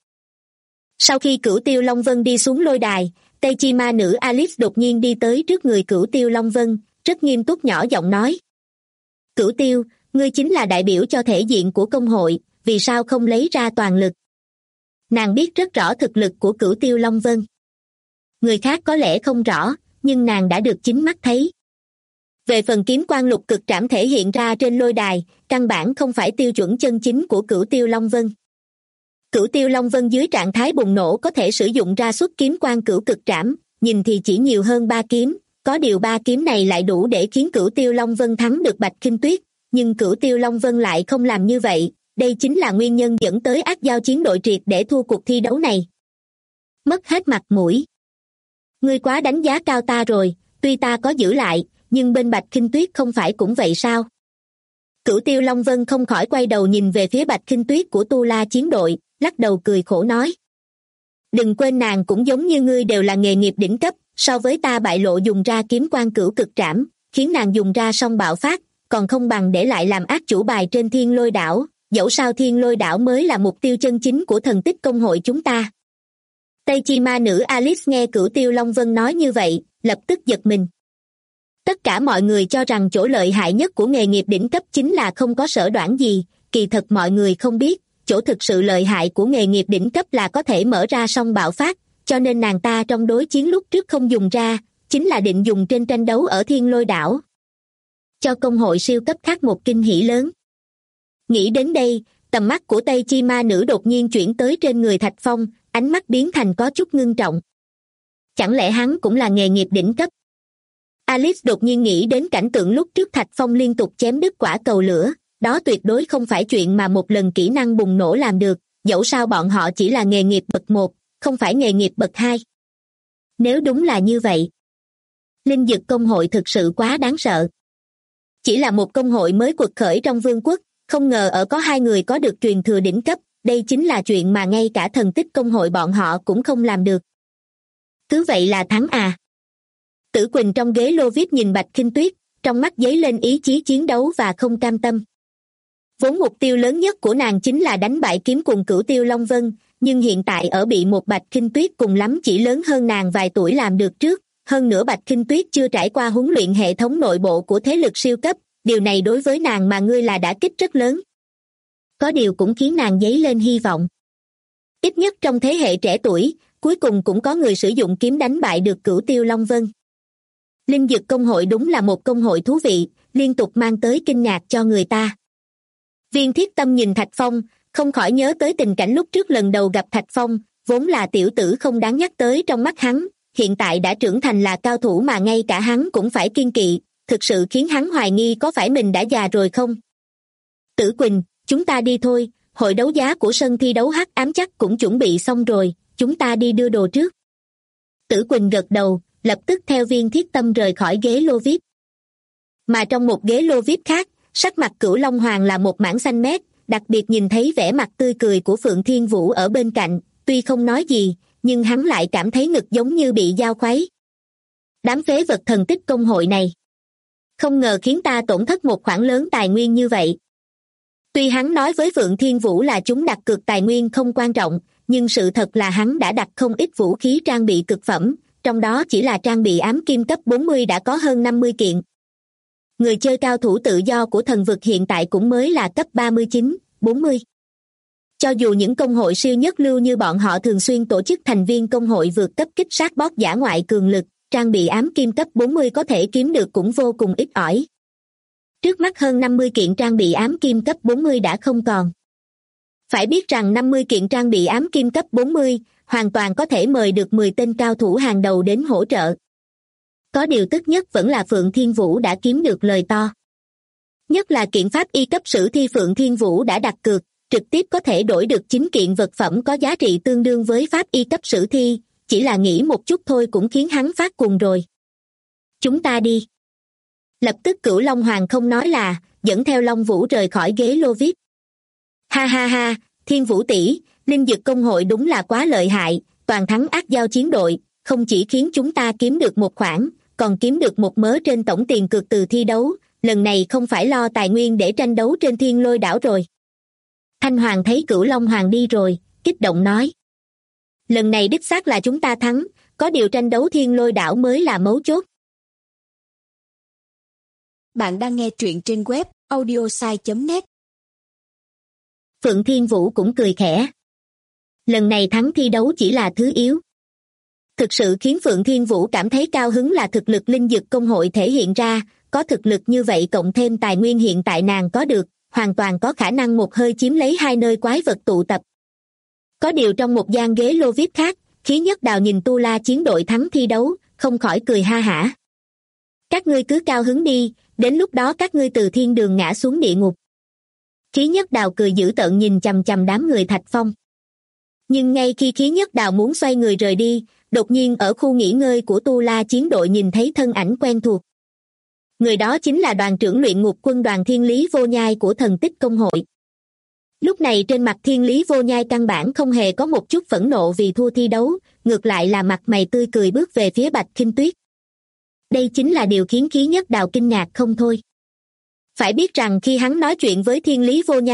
Sau khi Cửu Tiêu Long Vân đi xuống lôi đài, Tây Chi Ma nữ Alice đột nhiên đi tới trước người Cửu Tiêu Long Vân, rất nghiêm túc nhỏ giọng nói. Cửu Tiêu, ngươi chính là đại biểu cho thể diện của công hội, vì sao không lấy ra toàn lực? Nàng biết rất rõ thực lực của Cửu Tiêu Long Vân. Người khác có lẽ không rõ, nhưng nàng đã được chính mắt thấy. Về phần kiếm quang lục cực trảm thể hiện ra trên lôi đài, căn bản không phải tiêu chuẩn chân chính của Cửu Tiêu Long Vân. Cửu Tiêu Long Vân dưới trạng thái bùng nổ có thể sử dụng ra xuất kiếm quang cửu cực trảm, nhìn thì chỉ nhiều hơn 3 kiếm, có điều 3 kiếm này lại đủ để khiến Cửu Tiêu Long Vân thắng được Bạch Khinh Tuyết, nhưng Cửu Tiêu Long Vân lại không làm như vậy, đây chính là nguyên nhân dẫn tới Ác Giao chiến đội triệt để thua cuộc thi đấu này. Mất hết mặt mũi. Ngươi quá đánh giá cao ta rồi, tuy ta có giữ lại, nhưng bên Bạch Khinh Tuyết không phải cũng vậy sao? Cửu Tiêu Long Vân không khỏi quay đầu nhìn về phía Bạch Khinh Tuyết của Tu La chiến đội, lắc đầu cười khổ nói. Đừng quên nàng cũng giống như ngươi đều là nghề nghiệp đỉnh cấp, so với ta bại lộ dùng ra kiếm quang cửu cực trảm, khiến nàng dùng ra song bạo phát, còn không bằng để lại làm ác chủ bài trên Thiên Lôi đảo, dẫu sao Thiên Lôi đảo mới là mục tiêu chân chính của thần tích công hội chúng ta. Tây Chi Ma nữ Alice nghe Cửu Tiêu Long Vân nói như vậy, lập tức giật mình. Tất cả mọi người cho rằng chỗ lợi hại nhất của nghề nghiệp đỉnh cấp chính là không có sở đoản gì, kỳ thật mọi người không biết, chỗ thực sự lợi hại của nghề nghiệp đỉnh cấp là có thể mở ra song bạo phát, cho nên nàng ta trong đối chiến lúc trước không dùng ra, chính là định dùng trên tranh đấu ở Thiên Lôi đảo. Cho công hội siêu cấp khác một kinh hỉ lớn. Nghĩ đến đây, tầm mắt của Tây Chi Ma nữ đột nhiên chuyển tới trên người Thạch Phong, ánh mắt biến thành có chút ngưng trọng. Chẳng lẽ hắn cũng là nghề nghiệp đỉnh cấp? Alice đột nhiên nghĩ đến cảnh tượng lúc trước Thạch Phong liên tục chém đứt quả cầu lửa, đó tuyệt đối không phải chuyện mà một lần kỹ năng bùng nổ làm được, dẫu sao bọn họ chỉ là nghề nghiệp bậc 1, không phải nghề nghiệp bậc 2. Nếu đúng là như vậy, linh dực công hội thực sự quá đáng sợ. Chỉ là một công hội mới quật khởi trong vương quốc, không ngờ ở có 2 người có được truyền thừa đỉnh cấp, đây chính là chuyện mà ngay cả thần tích công hội bọn họ cũng không làm được. Cứ vậy là thắng à? Tử Quỳnh trong ghế lô VIP nhìn Bạch Khinh Tuyết, trong mắt dấy lên ý chí chiến đấu và không cam tâm. Vốn mục tiêu lớn nhất của nàng chính là đánh bại kiếm cùng Cửu Tiêu Long Vân, nhưng hiện tại ở bị một Bạch Khinh Tuyết cùng lắm chỉ lớn hơn nàng vài tuổi làm được trước, hơn nữa Bạch Khinh Tuyết chưa trải qua huấn luyện hệ thống nội bộ của thế lực siêu cấp, điều này đối với nàng mà ngươi là đả kích rất lớn. Có điều cũng khiến nàng dấy lên hy vọng. Ít nhất trong thế hệ trẻ tuổi, cuối cùng cũng có người sử dụng kiếm đánh bại được Cửu Tiêu Long Vân. Linh dực công hội đúng là một công hội thú vị, liên tục mang tới kinh ngạc cho người ta. Viên Thiết Tâm nhìn Thạch Phong, không khỏi nhớ tới tình cảnh lúc trước lần đầu gặp Thạch Phong, vốn là tiểu tử không đáng nhắc tới trong mắt hắn, hiện tại đã trưởng thành là cao thủ mà ngay cả hắn cũng phải kiêng kỵ, thực sự khiến hắn hoài nghi có phải mình đã già rồi không. Tử Quỳnh, chúng ta đi thôi, hội đấu giá của sân thi đấu hắc ám chắc cũng chuẩn bị xong rồi, chúng ta đi đưa đồ trước. Tử Quỳnh gật đầu, lập tức theo Viên Thiết Tâm rời khỏi ghế lô VIP. Mà trong một ghế lô VIP khác, sắc mặt Cửu Long Hoàng là một mảng xanh mét, đặc biệt nhìn thấy vẻ mặt tươi cười của Phượng Thiên Vũ ở bên cạnh, tuy không nói gì, nhưng hắn lại cảm thấy ngực giống như bị dao khuấy. Đám phế vật thần tích công hội này. Không ngờ khiến ta tổn thất một khoản lớn tài nguyên như vậy. Tuy hắn nói với Phượng Thiên Vũ là chúng đặt cược tài nguyên không quan trọng, nhưng sự thật là hắn đã đặt không ít vũ khí trang bị cực phẩm, trong đó chỉ là trang bị ám kim cấp 40 đã có hơn 50 kiện. Người chơi cao thủ tự do của thần vực hiện tại cũng mới là cấp 39, 40. Cho dù những công hội siêu nhất lưu như bọn họ thường xuyên tổ chức thành viên công hội vượt cấp kích sát boss dã ngoại cường lực, trang bị ám kim cấp 40 có thể kiếm được cũng vô cùng ít ỏi. Trước mắt hơn 50 kiện trang bị ám kim cấp 40 đã không còn. Phải biết rằng 50 kiện trang bị ám kim cấp 40 hoàn toàn có thể mời được 10 tên cao thủ hàng đầu đến hỗ trợ. Có điều tức nhất vẫn là Phượng Thiên Vũ đã kiếm được lời to. Nhất là kiện pháp y cấp sử thi Phượng Thiên Vũ đã đặt cược, trực tiếp có thể đổi được 9 kiện vật phẩm có giá trị tương đương với pháp y cấp sử thi, chỉ là nghĩ một chút thôi cũng khiến hắn phát cuồng rồi. Chúng ta đi. Lập tức Cửu Long Hoàng không nói là, dẫn theo Long Vũ rời khỏi ghế lô VIP. Ha ha ha, Thiên Vũ tỷ, linh dược công hội đúng là quá lợi hại, toàn thắng ác giao chiến đội, không chỉ khiến chúng ta kiếm được một khoản, còn kiếm được một mớ trên tổng tiền cược từ thi đấu, lần này không phải lo tài nguyên để tranh đấu trên Thiên Lôi đảo rồi. Thanh Hoàng thấy Cửu Long Hoàng đi rồi, kích động nói. Lần này đích xác là chúng ta thắng, có điều tranh đấu Thiên Lôi đảo mới là mấu chốt. Bạn đang nghe truyện trên web audiosai.net. Phượng Thiên Vũ cũng cười khẽ. Lần này thắng thi đấu chỉ là thứ yếu. Thực sự khiến Phượng Thiên Vũ cảm thấy cao hứng là thực lực linh dược công hội thể hiện ra, có thực lực như vậy cộng thêm tài nguyên hiện tại nàng có được, hoàn toàn có khả năng một hơi chiếm lấy hai nơi quái vật tụ tập. Có điều trong một gian ghế lô VIP khác, Khí Nhất Đào nhìn Tu La chiến đội thắng thi đấu, không khỏi cười ha hả. Các ngươi cứ cao hứng đi, đến lúc đó các ngươi từ thiên đường ngã xuống địa ngục. Khí Nhất Đào cười dữ tợn nhìn chằm chằm đám người Thạch Phong. Nhưng ngay khi Khí Nhất Đào muốn xoay người rời đi, đột nhiên ở khu nghỉ ngơi của Tu La chiến đội nhìn thấy thân ảnh quen thuộc. Người đó chính là đoàn trưởng luyện ngục quân đoàn Thiên Lý Vô Nhai của thần tích công hội. Lúc này trên mặt Thiên Lý Vô Nhai căn bản không hề có một chút phẫn nộ vì thua thi đấu, ngược lại là mặt mày tươi cười bước về phía Bạch Khinh Tuyết. Đây chính là điều khiến Khí Nhất Đào kinh ngạc không thôi. Phải biết rằng khi hắn nói chuyện với Thiên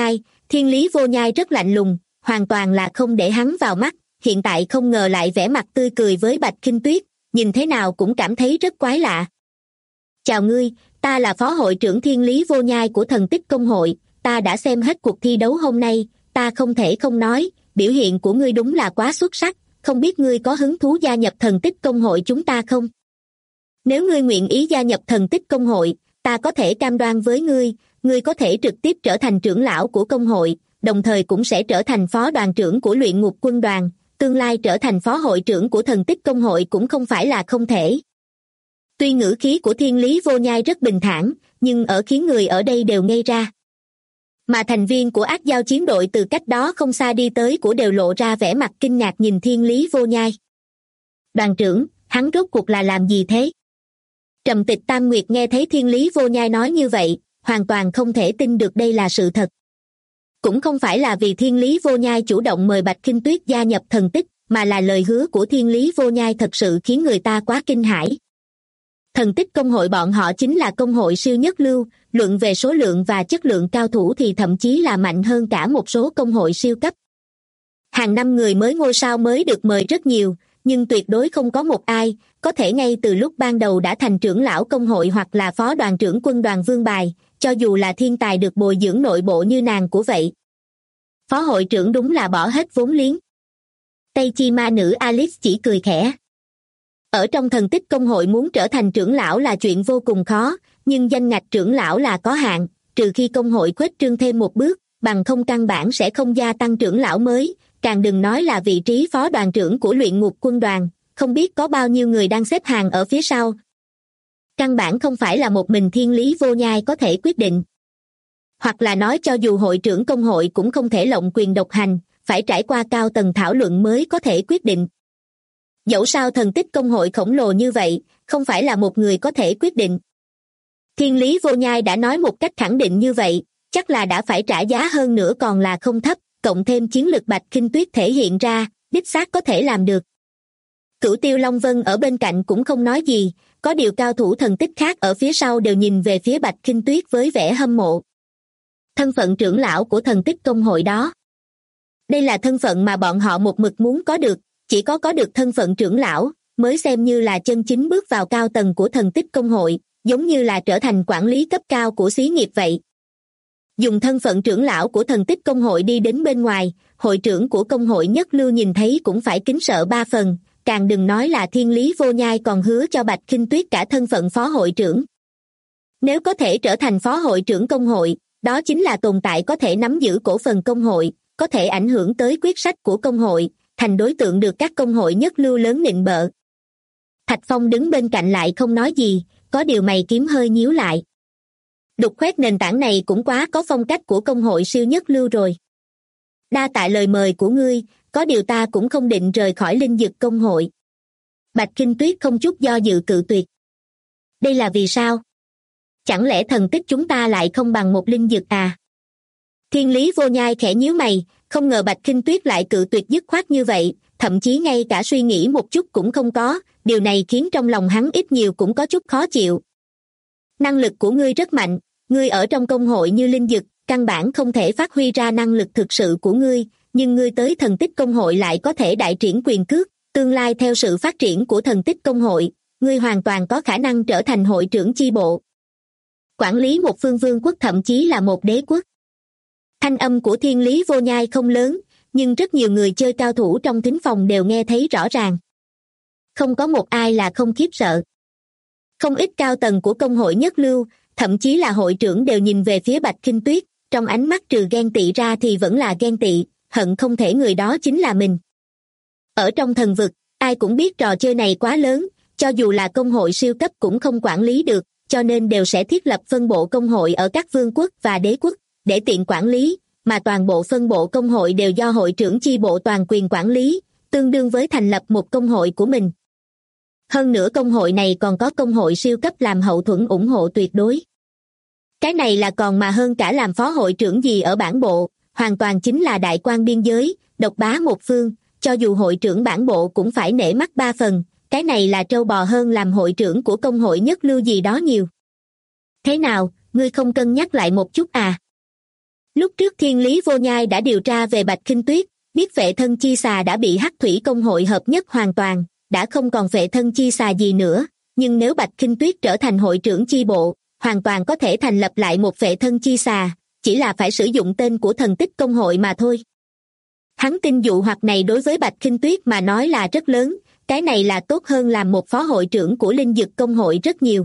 Lý Vô Nhai rất lạnh lùng, hoàn toàn là không để hắn vào mắt, hiện tại không ngờ lại vẻ mặt tươi cười với Bạch Khinh Tuyết, nhìn thế nào cũng cảm thấy rất quái lạ. Chào ngươi, ta là phó hội trưởng Thiên Lý Vô Nhai của thần tích công hội, ta đã xem hết cuộc thi đấu hôm nay, ta không thể không nói, biểu hiện của ngươi đúng là quá xuất sắc, không biết ngươi có hứng thú gia nhập thần tích công hội chúng ta không? Nếu ngươi nguyện ý gia nhập thần tích công hội, ta có thể cam đoan với ngươi có thể trực tiếp trở thành trưởng lão của công hội, đồng thời cũng sẽ trở thành phó đoàn trưởng của luyện ngục quân đoàn, tương lai trở thành phó hội trưởng của thần tích công hội cũng không phải là không thể. Tuy ngữ khí của Thiên Lý Vô Nhai rất bình thản, nhưng khiến người ở đây đều ngây ra. Mà thành viên của ác giao chiến đội từ cách đó không xa đi tới của đều lộ ra vẻ mặt kinh ngạc nhìn Thiên Lý Vô Nhai. Đoàn trưởng, hắn rốt cuộc là làm gì thế? Trầm Tịch Tam Nguyệt nghe thấy Thiên Lý Vô Nhai nói như vậy, hoàn toàn không thể tin được đây là sự thật. Cũng không phải là vì Thiên Lý Vô Nhai chủ động mời Bạch Khinh Tuyết gia nhập thần tích, mà là lời hứa của Thiên Lý Vô Nhai thật sự khiến người ta quá kinh hãi. Thần tích công hội bọn họ chính là công hội siêu nhất lưu, luận về số lượng và chất lượng cao thủ thì thậm chí là mạnh hơn cả một số công hội siêu cấp. Hàng năm người mới ngôi sao mới được mời rất nhiều, nhưng tuyệt đối không có một ai có thể ngay từ lúc ban đầu đã thành trưởng lão công hội hoặc là phó đoàn trưởng quân đoàn vương bài, cho dù là thiên tài được bồi dưỡng nội bộ như nàng của vậy. Phó hội trưởng đúng là bỏ hết vốn liếng. Tây Chi ma nữ Alice chỉ cười khẽ. Ở trong thần tích công hội muốn trở thành trưởng lão là chuyện vô cùng khó, nhưng danh ngạch trưởng lão là có hạn, trừ khi công hội khuếch trương thêm một bước, bằng không căn bản sẽ không gia tăng trưởng lão mới, càng đừng nói là vị trí phó đoàn trưởng của luyện ngục quân đoàn, không biết có bao nhiêu người đang xếp hàng ở phía sau. Căn bản không phải là một mình Thiên Lý Vô Nhai có thể quyết định. Hoặc là nói cho dù hội trưởng công hội cũng không thể lộng quyền độc hành, phải trải qua cao tầng thảo luận mới có thể quyết định. Dẫu sao thần tích công hội khổng lồ như vậy, không phải là một người có thể quyết định. Thiên Lý Vô Nhai đã nói một cách khẳng định như vậy, chắc là đã phải trả giá hơn nữa còn là không thấp, cộng thêm chiến lực Bạch Khinh Tuyết thể hiện ra, đích xác có thể làm được. Cửu Tiêu Long Vân ở bên cạnh cũng không nói gì, có điều cao thủ thần tích khác ở phía sau đều nhìn về phía Bạch Khinh Tuyết với vẻ hâm mộ. Thân phận trưởng lão của thần tích công hội đó. Đây là thân phận mà bọn họ một mực muốn có được, chỉ có được thân phận trưởng lão, mới xem như là chân chính bước vào cao tầng của thần tích công hội, giống như là trở thành quản lý cấp cao của xí nghiệp vậy. Dùng thân phận trưởng lão của thần tích công hội đi đến bên ngoài, hội trưởng của công hội Nhất Lưu nhìn thấy cũng phải kính sợ ba phần, càng đừng nói là Thiên Lý Vô Nhai còn hứa cho Bạch Khinh Tuyết cả thân phận phó hội trưởng. Nếu có thể trở thành phó hội trưởng công hội, đó chính là tồn tại có thể nắm giữ cổ phần công hội, có thể ảnh hưởng tới quyết sách của công hội, thành đối tượng được các công hội Nhất Lưu lớn nịnh bợ. Thạch Phong đứng bên cạnh lại không nói gì, có điều mày kiếm hơi nhíu lại. Đục khoét nền tảng này cũng quá có phong cách của công hội siêu nhất lưu rồi. Đa tạ lời mời của ngươi, có điều ta cũng không định rời khỏi linh dực công hội. Bạch Khinh Tuyết không chút do dự cự tuyệt. Đây là vì sao? Chẳng lẽ thần tích chúng ta lại không bằng một linh dực à? Thiên Lý Vô Nhai khẽ nhíu mày, không ngờ Bạch Khinh Tuyết lại cự tuyệt dứt khoát như vậy, thậm chí ngay cả suy nghĩ một chút cũng không có, điều này khiến trong lòng hắn ít nhiều cũng có chút khó chịu. Năng lực của ngươi rất mạnh, ngươi ở trong công hội như linh dực, căn bản không thể phát huy ra năng lực thực sự của ngươi, nhưng ngươi tới thần tích công hội lại có thể đại triển quyền cước, tương lai theo sự phát triển của thần tích công hội, ngươi hoàn toàn có khả năng trở thành hội trưởng chi bộ. Quản lý một phương vương quốc thậm chí là một đế quốc. Thanh âm của Thiên Lý Vô Nhai không lớn, nhưng rất nhiều người chơi cao thủ trong thính phòng đều nghe thấy rõ ràng. Không có một ai là không khiếp sợ. Không ít cao tầng của công hội Nhất Lưu, thậm chí là hội trưởng đều nhìn về phía Bạch Khinh Tuyết, trong ánh mắt trừ ghen tị ra thì vẫn là ghen tị, hận không thể người đó chính là mình. Ở trong thần vực, ai cũng biết trò chơi này quá lớn, cho dù là công hội siêu cấp cũng không quản lý được, cho nên đều sẽ thiết lập phân bộ công hội ở các vương quốc và đế quốc, để tiện quản lý, mà toàn bộ phân bộ công hội đều do hội trưởng chi bộ toàn quyền quản lý, tương đương với thành lập một công hội của mình. Hơn nữa công hội này còn có công hội siêu cấp làm hậu thuẫn ủng hộ tuyệt đối. Cái này là còn mà hơn cả làm phó hội trưởng gì ở bản bộ, hoàn toàn chính là đại quan biên giới, độc bá một phương, cho dù hội trưởng bản bộ cũng phải nể mắt ba phần, cái này là trâu bò hơn làm hội trưởng của công hội Nhất Lưu gì đó nhiều. Thế nào, ngươi không cân nhắc lại một chút à? Lúc trước Thiên Lý Vô Nhai đã điều tra về Bạch Khinh Tuyết, biết vệ thân chi xà đã bị Hắc Thủy công hội hợp nhất hoàn toàn, đã không còn vệ thân chi xà gì nữa, nhưng nếu Bạch Khinh Tuyết trở thành hội trưởng chi bộ, hoàn toàn có thể thành lập lại một vệ thân chi xà, chỉ là phải sử dụng tên của thần tích công hội mà thôi. Hắn tin dụ hoặc này đối với Bạch Khinh Tuyết mà nói là rất lớn, cái này là tốt hơn làm một phó hội trưởng của linh dực công hội rất nhiều.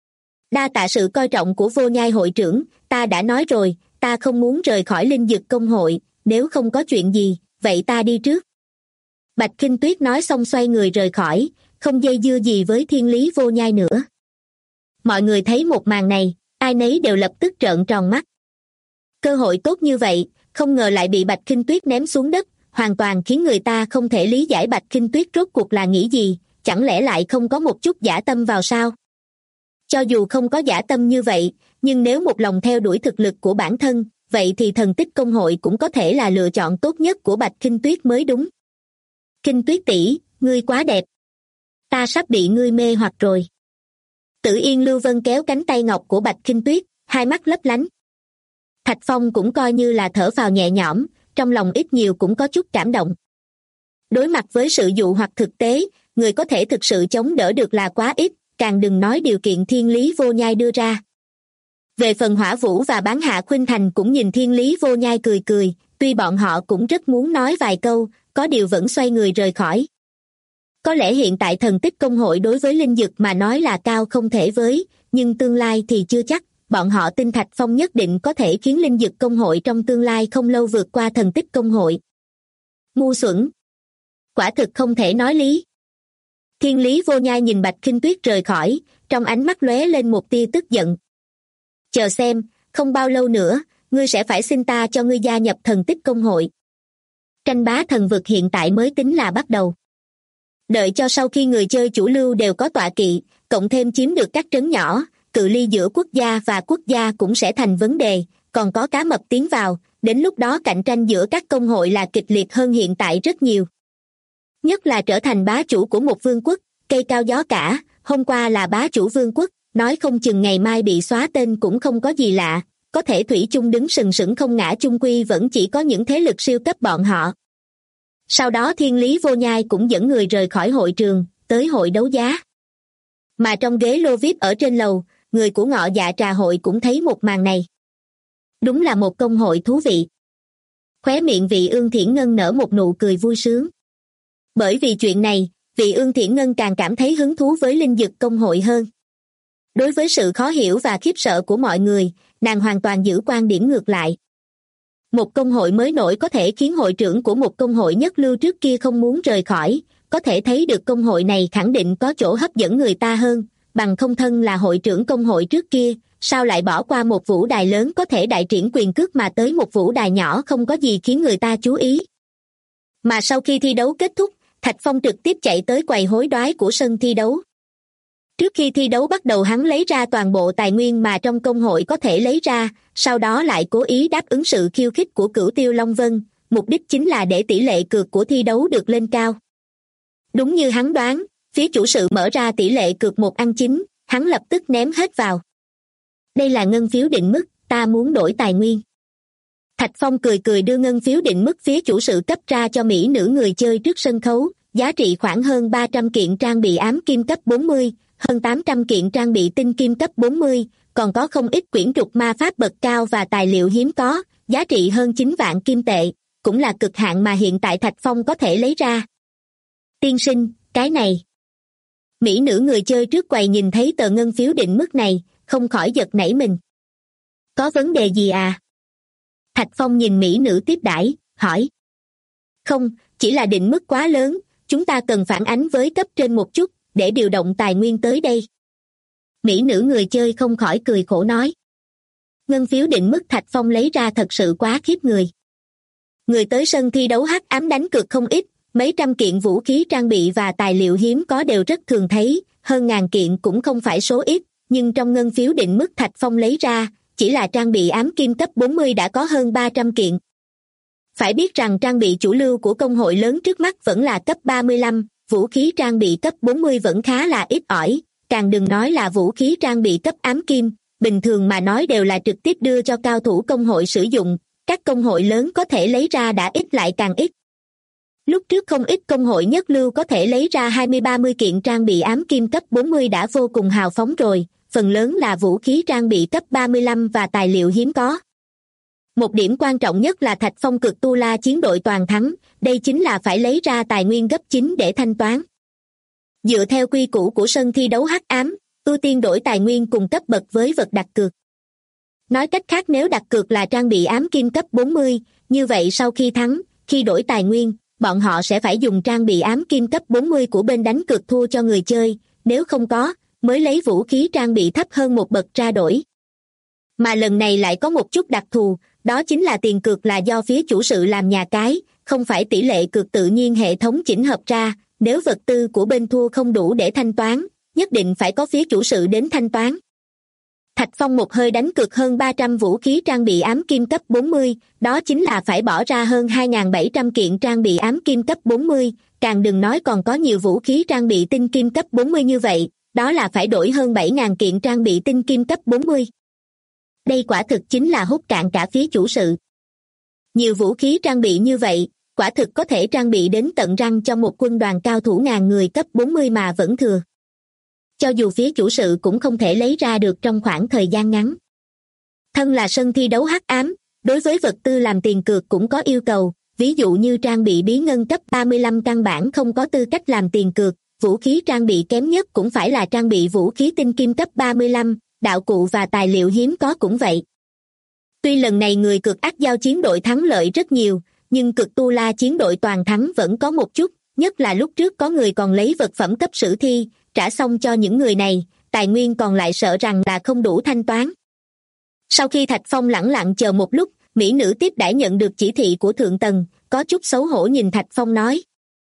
Đa tạ sự coi trọng của Vô Nhai hội trưởng, ta đã nói rồi, ta không muốn rời khỏi linh dực công hội, nếu không có chuyện gì, vậy ta đi trước. Bạch Khinh Tuyết nói xong xoay người rời khỏi, không dây dưa gì với Thiên Lý Vô Nhai nữa. Mọi người thấy một màn này, ai nấy đều lập tức trợn tròn mắt. Cơ hội tốt như vậy, không ngờ lại bị Bạch Khinh Tuyết ném xuống đất, hoàn toàn khiến người ta không thể lý giải Bạch Khinh Tuyết rốt cuộc là nghĩ gì, chẳng lẽ lại không có một chút dã tâm vào sao? Cho dù không có dã tâm như vậy, nhưng nếu một lòng theo đuổi thực lực của bản thân, vậy thì thần tích công hội cũng có thể là lựa chọn tốt nhất của Bạch Khinh Tuyết mới đúng. Khinh Tuyết tỷ, ngươi quá đẹp. Ta sắp bị ngươi mê hoặc rồi. Tử Yên Lưu Vân kéo cánh tay ngọc của Bạch Khinh Tuyết, hai mắt lấp lánh. Thạch Phong cũng coi như là thở phào nhẹ nhõm, trong lòng ít nhiều cũng có chút cảm động. Đối mặt với sự dụ hoặc thực tế, người có thể thực sự chống đỡ được là quá ít, càng đừng nói điều kiện Thiên Lý Vô Nhai đưa ra. Về phần Hỏa Vũ và Bán Hạ Khuynh Thành cũng nhìn Thiên Lý Vô Nhai cười cười, tuy bọn họ cũng rất muốn nói vài câu, có điều vẫn xoay người rời khỏi. Có lẽ hiện tại thần tích công hội đối với linh dực mà nói là cao không thể với, nhưng tương lai thì chưa chắc, bọn họ tin Thạch Phong nhất định có thể khiến linh dực công hội trong tương lai không lâu vượt qua thần tích công hội. Ngu xuẩn! Quả thực không thể nói lý. Thiên Lý Vô Nhai nhìn Bạch Khinh Tuyết rời khỏi, trong ánh mắt lóe lên một tia tức giận. Chờ xem, không bao lâu nữa, ngươi sẽ phải xin ta cho ngươi gia nhập thần tích công hội. Tranh bá thần vực hiện tại mới tính là bắt đầu. Đợi cho sau khi người chơi chủ lưu đều có tọa kỵ, cộng thêm chiếm được các trấn nhỏ, cự ly giữa quốc gia và quốc gia cũng sẽ thành vấn đề, còn có cá mập tiến vào, đến lúc đó cạnh tranh giữa các công hội là kịch liệt hơn hiện tại rất nhiều. Nhất là trở thành bá chủ của một vương quốc, cây cao gió cả, hôm qua là bá chủ vương quốc, nói không chừng ngày mai bị xóa tên cũng không có gì lạ, có thể thủy chung đứng sừng sững không ngã chung quy vẫn chỉ có những thế lực siêu cấp bọn họ. Sau đó Thiên Lý Vô Nhai cũng dẫn người rời khỏi hội trường, tới hội đấu giá. Mà trong ghế lô VIP ở trên lầu, người của Ngọ Dạ Trà hội cũng thấy một màn này. Đúng là một công hội thú vị. Khóe miệng Vị Ương Thiển Ngân nở một nụ cười vui sướng. Bởi vì chuyện này, Vị Ương Thiển Ngân càng cảm thấy hứng thú với linh dực công hội hơn. Đối với sự khó hiểu và khiếp sợ của mọi người, nàng hoàn toàn giữ quan điểm ngược lại. Một công hội mới nổi có thể khiến hội trưởng của một công hội nhất lưu trước kia không muốn rời khỏi, có thể thấy được công hội này khẳng định có chỗ hấp dẫn người ta hơn, bằng không thân là hội trưởng công hội trước kia, sao lại bỏ qua một vũ đài lớn có thể đại triển quyền cước mà tới một vũ đài nhỏ không có gì khiến người ta chú ý. Mà sau khi thi đấu kết thúc, Thạch Phong trực tiếp chạy tới quầy hối đoái của sân thi đấu. Trước khi thi đấu bắt đầu hắn lấy ra toàn bộ tài nguyên mà trong công hội có thể lấy ra, sau đó lại cố ý đáp ứng sự khiêu khích của Cửu Tiêu Long Vân, mục đích chính là để tỷ lệ cược của thi đấu được lên cao. Đúng như hắn đoán, phía chủ sự mở ra tỷ lệ cược 1/9, hắn lập tức ném hết vào. Đây là ngân phiếu định mức, ta muốn đổi tài nguyên. Thạch Phong cười cười đưa ngân phiếu định mức phía chủ sự cấp ra cho mỹ nữ người chơi trước sân khấu, giá trị khoảng hơn 300 kiện trang bị ám kim cấp 40, hơn 800 kiện trang bị tinh kim cấp 40, còn có không ít quyển trục ma pháp bậc cao và tài liệu hiếm có, giá trị hơn 9 vạn kim tệ, cũng là cực hạn mà hiện tại Thạch Phong có thể lấy ra. Tiên sinh, cái này. Mỹ nữ người chơi trước quầy nhìn thấy tờ ngân phiếu định mức này, không khỏi giật nảy mình. Có vấn đề gì à? Thạch Phong nhìn mỹ nữ tiếp đãi, hỏi. Không, chỉ là định mức quá lớn, chúng ta cần phản ánh với cấp trên một chút, để điều động tài nguyên tới đây. Mỹ nữ người chơi không khỏi cười khổ nói. Ngân phiếu định mức Thạch Phong lấy ra thật sự quá khiếp người. Người tới sân thi đấu hắc ám đánh cược không ít, mấy trăm kiện vũ khí trang bị và tài liệu hiếm có đều rất thường thấy, hơn ngàn kiện cũng không phải số ít, nhưng trong ngân phiếu định mức Thạch Phong lấy ra, chỉ là trang bị ám kim cấp 40 đã có hơn 300 kiện. Phải biết rằng trang bị chủ lưu của công hội lớn trước mắt vẫn là cấp 35, vũ khí trang bị cấp 40 vẫn khá là ít ỏi, càng đừng nói là vũ khí trang bị cấp ám kim, bình thường mà nói đều là trực tiếp đưa cho cao thủ công hội sử dụng, các công hội lớn có thể lấy ra đã ít lại càng ít. Lúc trước không ít công hội nhất lưu có thể lấy ra 20-30 kiện trang bị ám kim cấp 40 đã vô cùng hào phóng rồi, phần lớn là vũ khí trang bị cấp 35 và tài liệu hiếm có. Một điểm quan trọng nhất là Thạch Phong cực tu la chiến đội toàn thắng, đây chính là phải lấy ra tài nguyên gấp 9 để thanh toán. Dựa theo quy củ của sân thi đấu hắc ám, ưu tiên đổi tài nguyên cùng cấp bậc với vật đặt cược. Nói cách khác nếu đặt cược là trang bị ám kim cấp 40, như vậy sau khi thắng, khi đổi tài nguyên, bọn họ sẽ phải dùng trang bị ám kim cấp 40 của bên đánh cược thua cho người chơi, nếu không có, mới lấy vũ khí trang bị thấp hơn một bậc ra đổi. Mà lần này lại có một chút đặc thù, đó chính là tiền cược là do phía chủ sự làm nhà cái, không phải tỷ lệ cược tự nhiên hệ thống chỉnh hợp ra, nếu vật tư của bên thua không đủ để thanh toán, nhất định phải có phía chủ sự đến thanh toán. Thạch Phong một hơi đánh cược hơn 300 vũ khí trang bị ám kim cấp 40, đó chính là phải bỏ ra hơn 2.700 kiện trang bị ám kim cấp 40, càng đừng nói còn có nhiều vũ khí trang bị tinh kim cấp 40 như vậy, đó là phải đổi hơn 7.000 kiện trang bị tinh kim cấp 40. Đây quả thực chính là hút cạn cả phía chủ sự. Nhiều vũ khí trang bị như vậy, quả thực có thể trang bị đến tận răng cho một quân đoàn cao thủ ngàn người cấp 40 mà vẫn thừa. Cho dù phía chủ sự cũng không thể lấy ra được trong khoảng thời gian ngắn. Thân là sân thi đấu hắc ám, đối với vật tư làm tiền cược cũng có yêu cầu, ví dụ như trang bị bí ngân cấp 35 căn bản không có tư cách làm tiền cược, vũ khí trang bị kém nhất cũng phải là trang bị vũ khí tinh kim cấp 35, đạo cụ và tài liệu hiếm có cũng vậy. Tuy lần này người cực ác giao chiến đội thắng lợi rất nhiều, nhưng cực tu la chiến đội toàn thắng vẫn có một chút, nhất là lúc trước có người còn lấy vật phẩm cấp sử thi, trả xong cho những người này, tài nguyên còn lại sợ rằng là không đủ thanh toán. Sau khi Thạch Phong lẳng lặng chờ một lúc, mỹ nữ tiếp đãi nhận được chỉ thị của thượng tầng, có chút xấu hổ nhìn Thạch Phong nói.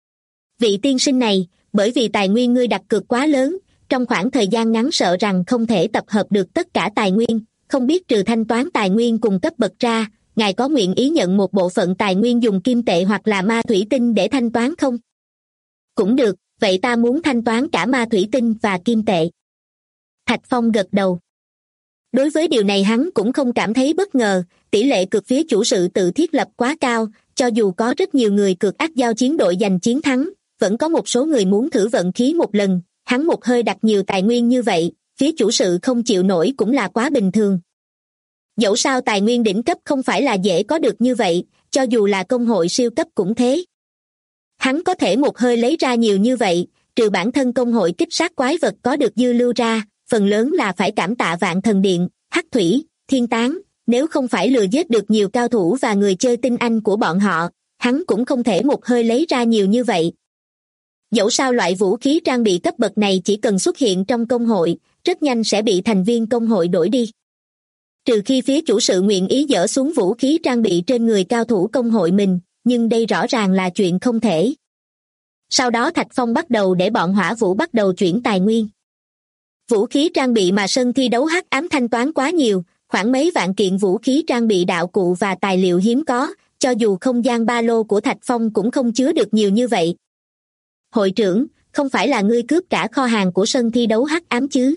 Vị tiên sinh này, bởi vì tài nguyên ngươi đặt cược quá lớn, trong khoảng thời gian ngắn sợ rằng không thể tập hợp được tất cả tài nguyên, không biết trừ thanh toán tài nguyên cùng cấp bậc ra, ngài có nguyện ý nhận một bộ phận tài nguyên dùng kim tệ hoặc là ma thủy tinh để thanh toán không? Cũng được, vậy ta muốn thanh toán cả ma thủy tinh và kim tệ. Thạch Phong gật đầu. Đối với điều này hắn cũng không cảm thấy bất ngờ, tỷ lệ cược phía chủ sự tự thiết lập quá cao, cho dù có rất nhiều người cược ác giao chiến đội giành chiến thắng, vẫn có một số người muốn thử vận khí một lần, hắn một hơi đặt nhiều tài nguyên như vậy, phía chủ sự không chịu nổi cũng là quá bình thường. Dẫu sao tài nguyên đỉnh cấp không phải là dễ có được như vậy, cho dù là công hội siêu cấp cũng thế. Hắn có thể một hơi lấy ra nhiều như vậy, trừ bản thân công hội kích sát quái vật có được dư lưu ra, phần lớn là phải cảm tạ Vạn Thần Điện, Hắc Thủy, Thiên Tán, nếu không phải lừa giết được nhiều cao thủ và người chơi tinh anh của bọn họ, hắn cũng không thể một hơi lấy ra nhiều như vậy. Dẫu sao loại vũ khí trang bị cấp bậc này chỉ cần xuất hiện trong công hội, rất nhanh sẽ bị thành viên công hội đổi đi. Trừ khi phía chủ sự nguyện ý dỡ xuống vũ khí trang bị trên người cao thủ công hội mình, nhưng đây rõ ràng là chuyện không thể. Sau đó Thạch Phong bắt đầu để bọn hỏa vũ bắt đầu chuyển tài nguyên. Vũ khí trang bị mà sân thi đấu hắc ám thanh toán quá nhiều, khoảng mấy vạn kiện vũ khí trang bị đạo cụ và tài liệu hiếm có, cho dù không gian ba lô của Thạch Phong cũng không chứa được nhiều như vậy. Hội trưởng, không phải là ngươi cướp cả kho hàng của sân thi đấu hắc ám chứ?